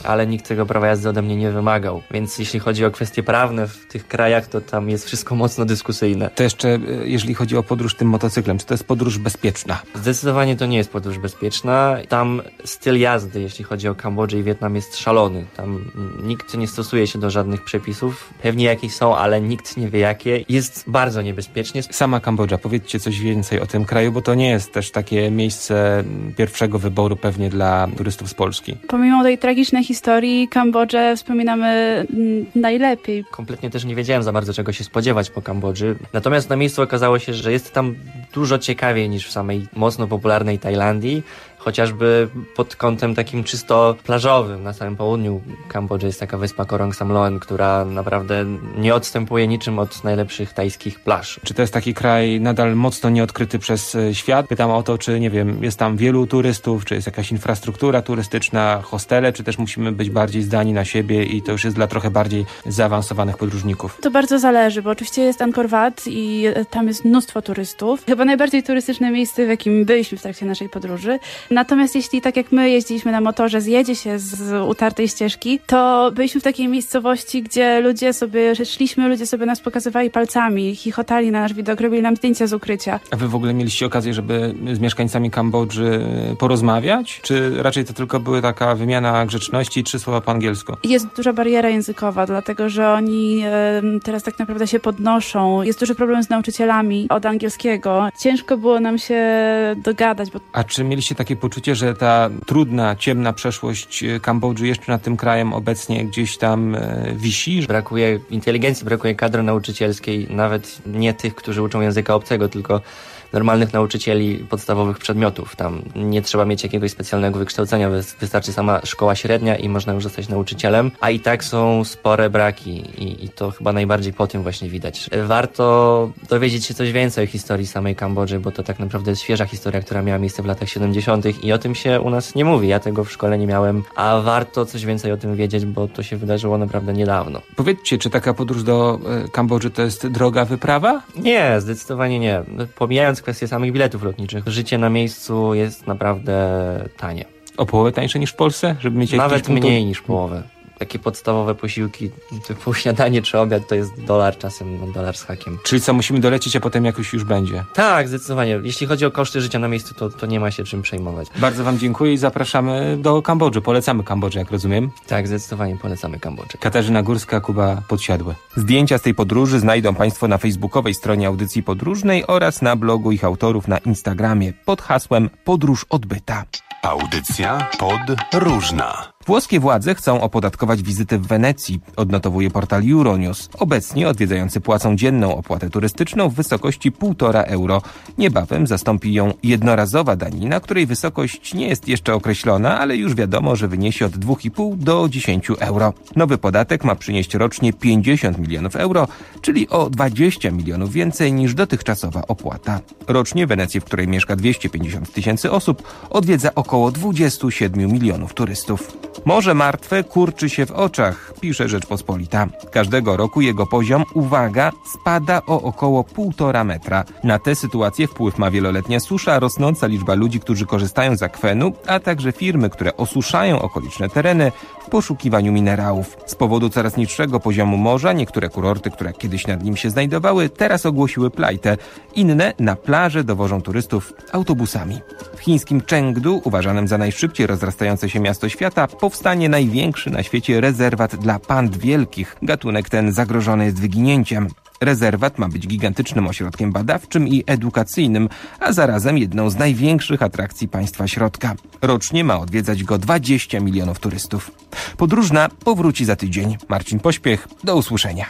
ale nikt tego prawa jazdy ode mnie nie wymagał. Więc jeśli chodzi o kwestie prawne w tych krajach, to tam jest wszystko mocno dyskusyjne. To jeszcze, jeżeli chodzi o podróż tym motocyklem, czy to jest podróż bezpieczna? Zdecydowanie to nie jest podróż bezpieczna. Tam styl jazdy, jeśli chodzi o Kambodżę i Wietnam, jest szalony. Tam nikt nie stosuje się do żadnych przepisów. Pewnie jakieś są, ale nikt nie wie jakie. Jest bardzo niebezpiecznie. Sama Kambodża, powiedzcie coś więcej o tym kraju, bo to nie jest też takie miejsce pierwszego wyboru pewnie dla turystów z Polski. Pomimo tej tragicznej historii, Kambodżę wspominamy najlepiej. Kompletnie też nie wiedziałem za bardzo, czego się spodziewać po Kambodży. Natomiast na miejscu okazało się, że jest tam dużo ciekawiej niż w samej mocno popularnej Tajlandii. Chociażby pod kątem takim czysto plażowym. Na samym południu Kambodży jest taka wyspa Korong Samloen, która naprawdę nie odstępuje niczym od najlepszych tajskich plaż. Czy to jest taki kraj nadal mocno nieodkryty przez świat? Pytam o to, czy nie wiem, jest tam wielu turystów, czy jest jakaś infrastruktura turystyczna, hostele, czy też musimy być bardziej zdani na siebie i to już jest dla trochę bardziej zaawansowanych podróżników? To bardzo zależy, bo oczywiście jest Angkor Wat i tam jest mnóstwo turystów. Chyba najbardziej turystyczne miejsce, w jakim byliśmy w trakcie naszej podróży. Natomiast jeśli tak jak my jeździliśmy na motorze, zjedzie się z utartej ścieżki, to byliśmy w takiej miejscowości, gdzie ludzie sobie, szliśmy, ludzie sobie nas pokazywali palcami, chichotali na nasz widok, robili nam zdjęcia z ukrycia. A wy w ogóle mieliście okazję, żeby z mieszkańcami Kambodży porozmawiać? Czy raczej to tylko była taka wymiana grzeczności i trzy słowa po angielsku? Jest duża bariera językowa, dlatego że oni e, teraz tak naprawdę się podnoszą. Jest duży problem z nauczycielami od angielskiego. Ciężko było nam się dogadać. Bo... A czy mieliście takie poczucie, że ta trudna, ciemna przeszłość Kambodży jeszcze nad tym krajem obecnie gdzieś tam e, wisi? Brakuje inteligencji, brakuje kadry nauczycielskiej, nawet nie tych, którzy uczą języka obcego, tylko normalnych nauczycieli podstawowych przedmiotów. Tam nie trzeba mieć jakiegoś specjalnego wykształcenia, wystarczy sama szkoła średnia i można już zostać nauczycielem, a i tak są spore braki i, i to chyba najbardziej po tym właśnie widać. Warto dowiedzieć się coś więcej o historii samej Kambodży, bo to tak naprawdę jest świeża historia, która miała miejsce w latach siedemdziesiątych i o tym się u nas nie mówi. Ja tego w szkole nie miałem, a warto coś więcej o tym wiedzieć, bo to się wydarzyło naprawdę niedawno. Powiedzcie, czy taka podróż do Kambodży to jest droga wyprawa? Nie, zdecydowanie nie. Pomijając kwestię samych biletów lotniczych, życie na miejscu jest naprawdę tanie. O połowę tańsze niż w Polsce? Żeby mieć Nawet mniej niż połowę. Takie podstawowe posiłki, typu śniadanie czy obiad, to jest dolar, czasem no, dolar z hakiem. Czyli co, musimy dolecieć, a potem jakoś już będzie? Tak, zdecydowanie. Jeśli chodzi o koszty życia na miejscu, to, to nie ma się czym przejmować. Bardzo wam dziękuję i zapraszamy do Kambodży. Polecamy Kambodżę, jak rozumiem. Tak, zdecydowanie polecamy Kambodżę. Katarzyna Górska, Kuba Podsiadły. Zdjęcia z tej podróży znajdą państwo na facebookowej stronie Audycji Podróżnej oraz na blogu ich autorów na Instagramie pod hasłem Podróż Odbyta. Audycja podróżna. Włoskie władze chcą opodatkować wizyty w Wenecji, odnotowuje portal Euronews. Obecnie odwiedzający płacą dzienną opłatę turystyczną w wysokości półtora euro. Niebawem zastąpi ją jednorazowa danina, której wysokość nie jest jeszcze określona, ale już wiadomo, że wyniesie od dwóch i pół do dziesięciu euro. Nowy podatek ma przynieść rocznie pięćdziesiąt milionów euro, czyli o dwadzieścia milionów więcej niż dotychczasowa opłata. Rocznie Wenecję, w której mieszka dwieście pięćdziesiąt tysięcy osób, odwiedza około dwadzieścia siedem milionów turystów. Morze Martwe kurczy się w oczach, pisze Rzeczpospolita. Każdego roku jego poziom, uwaga, spada o około półtora metra. Na tę sytuację wpływ ma wieloletnia susza, rosnąca liczba ludzi, którzy korzystają z akwenu, a także firmy, które osuszają okoliczne tereny w poszukiwaniu minerałów. Z powodu coraz niższego poziomu morza niektóre kurorty, które kiedyś nad nim się znajdowały, teraz ogłosiły plajtę. Inne na plaże dowożą turystów autobusami. W chińskim Chengdu, uważanym za najszybciej rozrastające się miasto świata, powstanie największy na świecie rezerwat dla pand wielkich. Gatunek ten zagrożony jest wyginięciem. Rezerwat ma być gigantycznym ośrodkiem badawczym i edukacyjnym, a zarazem jedną z największych atrakcji państwa środka. Rocznie ma odwiedzać go dwadzieścia milionów turystów. Podróżna powróci za tydzień. Marcin Pośpiech, do usłyszenia.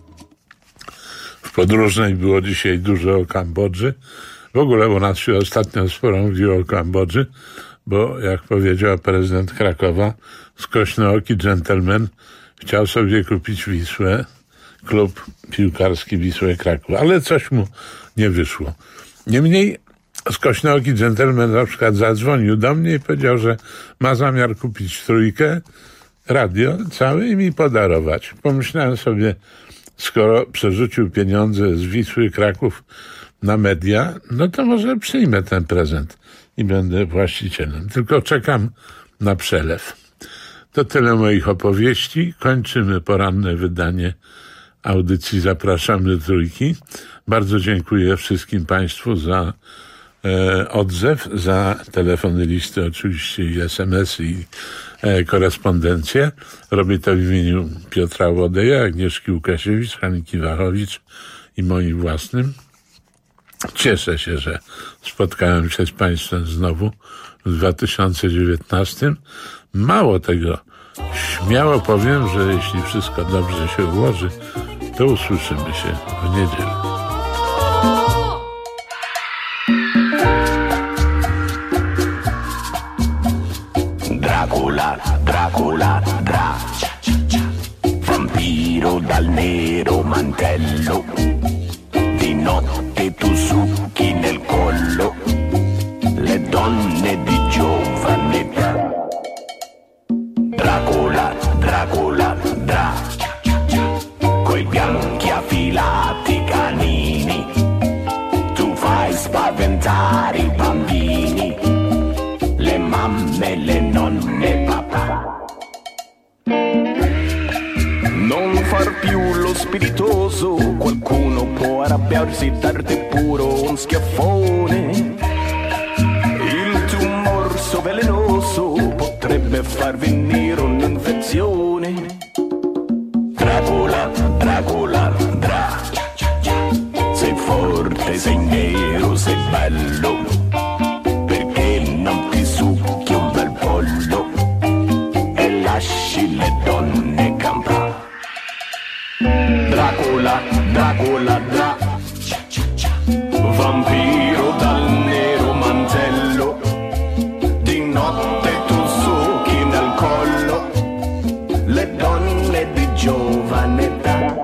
W Podróżnej było dzisiaj dużo o Kambodży. W ogóle u nas się ostatnio sporo mówiło o Kambodży, bo jak powiedział prezydent Krakowa, skośnooki dżentelmen chciał sobie kupić Wisłę, klub piłkarski Wisły Kraków, ale coś mu nie wyszło. Niemniej skośnooki dżentelmen na przykład zadzwonił do mnie i powiedział, że ma zamiar kupić trójkę, radio całe i mi podarować. Pomyślałem sobie, skoro przerzucił pieniądze z Wisły Kraków na media, no to może przyjmę ten prezent i będę właścicielem. Tylko czekam na przelew. To tyle moich opowieści. Kończymy poranne wydanie audycji Zapraszamy do Trójki. Bardzo dziękuję wszystkim Państwu za e, odzew, za telefony, listy oczywiście i es em esy i e, korespondencję. Robię to w imieniu Piotra Łodeja, Agnieszki Łukasiewicz, Haniki Wachowicz i moim własnym. Cieszę się, że spotkałem się z Państwem znowu w dwa tysiące dziewiętnastym. Mało tego, śmiało powiem, że jeśli wszystko dobrze się ułoży, to usłyszymy się w niedzielę. Dracula, Dracula, Dra. Vampiro dal nero mantello. Di notte tu succhi nel collo le donne di giovane età. Dracula, Dracula, Dra. Coi bianchi affilati canini tu fai spaventare i bambini, le mamme, le nonne, papà. Non far più lo spiritoso, qualcuno può arrabbiarsi, darti puro un schiaffone. Il tuo morso velenoso potrebbe far venire un'infezione. Dracula, Dracula, Dra. Sei forte, sei nero, sei bello, perché non ti succhi un bel pollo e lasci le donne campare. Dracula, Dracula, Dra. Vampiro dal nero mantello, di notte tu succhi nel collo le donne di giovane età.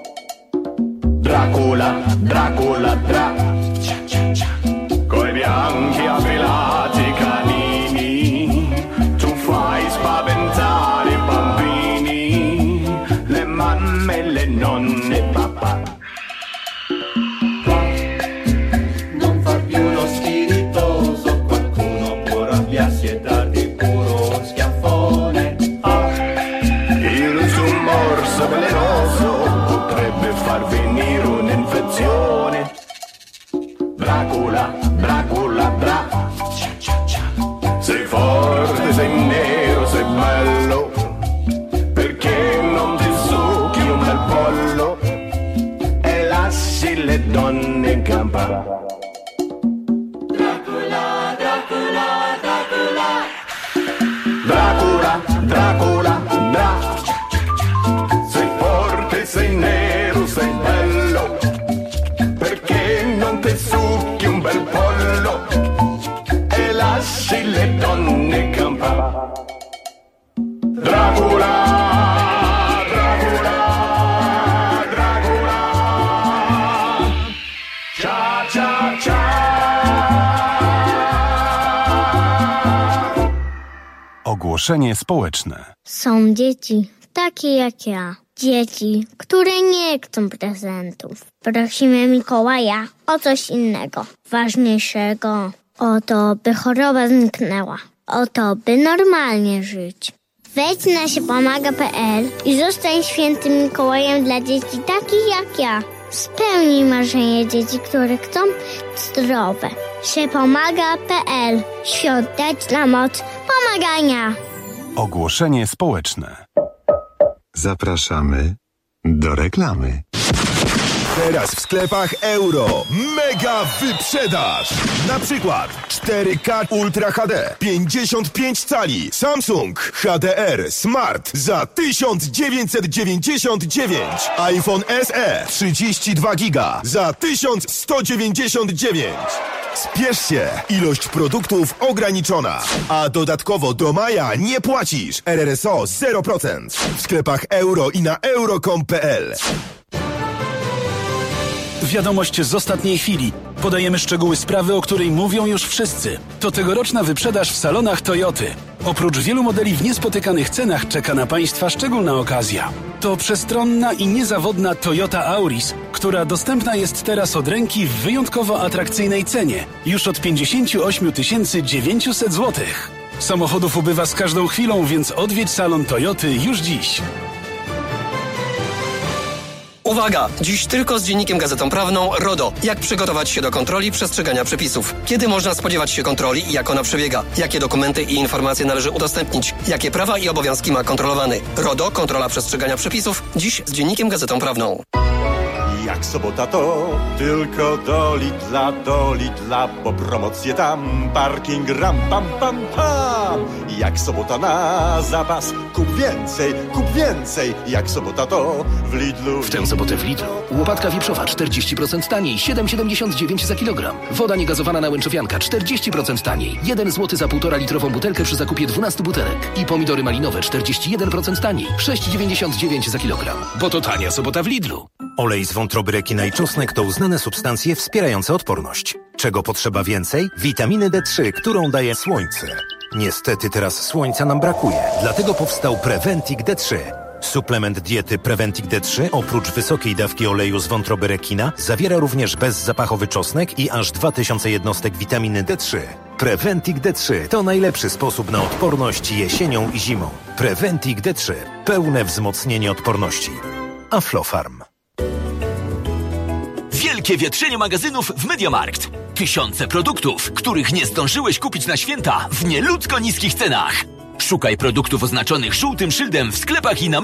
Dracula, Dracula, Dra. Coi bianchi affilati canini tu fai spaventare i bambini, le mamme, le nonne, papà. Non far più lo spiritoso, qualcuno può arrabbiarsi e darti puro un schiaffone. Ah, il suo morso velenoso potrebbe far venire un'infezione. Dracula, Dracula, Dra. Sei forte, sei nero, sei bello, perché non ti succhi un bel pollo e lasci le donne in campa. Dracula, Dracula, Dracula. Dracula, Dracula, Dra. Sei forte, sei nero, sei bello, perché non ti succhi un bel pollo e lasci le donne campare. Dracula, Dracula, Dracula. Cia, cia, cia. Ogłoszenie społeczne. Są dzieci takie jak ja. Dzieci, które nie chcą prezentów. Prosimy Mikołaja o coś innego, ważniejszego. O to, by choroba zniknęła. O to, by normalnie żyć. Wejdź na siepomaga kropka pe el i zostań świętym Mikołajem dla dzieci takich jak ja. Spełnij marzenie dzieci, które chcą zdrowe. siepomaga kropka pe el. Świąt dać dla moc pomagania. Ogłoszenie społeczne. Zapraszamy do reklamy. Teraz w sklepach Euro mega wyprzedaż! Na przykład cztery K Ultra H D pięćdziesiąt pięć cali Samsung H D R Smart za tysiąc dziewięćset dziewięćdziesiąt dziewięć, iPhone S E trzydzieści dwa giga za tysiąc sto dziewięćdziesiąt dziewięć. Spiesz się, ilość produktów ograniczona, a dodatkowo do maja nie płacisz. R R S O zero procent w sklepach Euro i na euro kropka com kropka pe el. Wiadomość z ostatniej chwili. Podajemy szczegóły sprawy, o której mówią już wszyscy. To tegoroczna wyprzedaż w salonach Toyoty. Oprócz wielu modeli w niespotykanych cenach czeka na Państwa szczególna okazja. To przestronna i niezawodna Toyota Auris, która dostępna jest teraz od ręki w wyjątkowo atrakcyjnej cenie. Już od pięćdziesiąt osiem tysięcy dziewięćset złotych. Samochodów ubywa z każdą chwilą, więc odwiedź salon Toyoty już dziś. Uwaga! Dziś tylko z Dziennikiem Gazetą Prawną RODO. Jak przygotować się do kontroli przestrzegania przepisów? Kiedy można spodziewać się kontroli i jak ona przebiega? Jakie dokumenty i informacje należy udostępnić? Jakie prawa i obowiązki ma kontrolowany? RODO, kontrola przestrzegania przepisów. Dziś z Dziennikiem Gazetą Prawną. Jak sobota to tylko do Lidla, do Lidla, bo promocje tam, parking ram, pam, pam, pam. Jak sobota na zapas, kup więcej, kup więcej. Jak sobota to w Lidlu. W tę sobotę w Lidlu. Łopatka wieprzowa czterdzieści procent taniej, siedem siedemdziesiąt dziewięć za kilogram. Woda niegazowana na łęczowianka czterdzieści procent taniej, jeden złoty za półtora litrową butelkę przy zakupie dwunastu butelek. I pomidory malinowe czterdzieści jeden procent taniej, sześć dziewięćdziesiąt dziewięć za kilogram. Bo to tania sobota w Lidlu. Olej z wątroby rekina i czosnek to uznane substancje wspierające odporność. Czego potrzeba więcej? Witaminy D trzy, którą daje słońce. Niestety teraz słońca nam brakuje, dlatego powstał Preventic D trzy. Suplement diety Preventic D trzy oprócz wysokiej dawki oleju z wątroby rekina zawiera również bezzapachowy czosnek i aż dwa tysiące jednostek witaminy D trzy. Preventic D trzy to najlepszy sposób na odporność jesienią i zimą. Preventic D trzy. Pełne wzmocnienie odporności. Aflofarm. Wielkie wietrzenie magazynów w MediaMarkt. Tysiące produktów, których nie zdążyłeś kupić na święta w nieludzko niskich cenach. Szukaj produktów oznaczonych żółtym szyldem w sklepach i na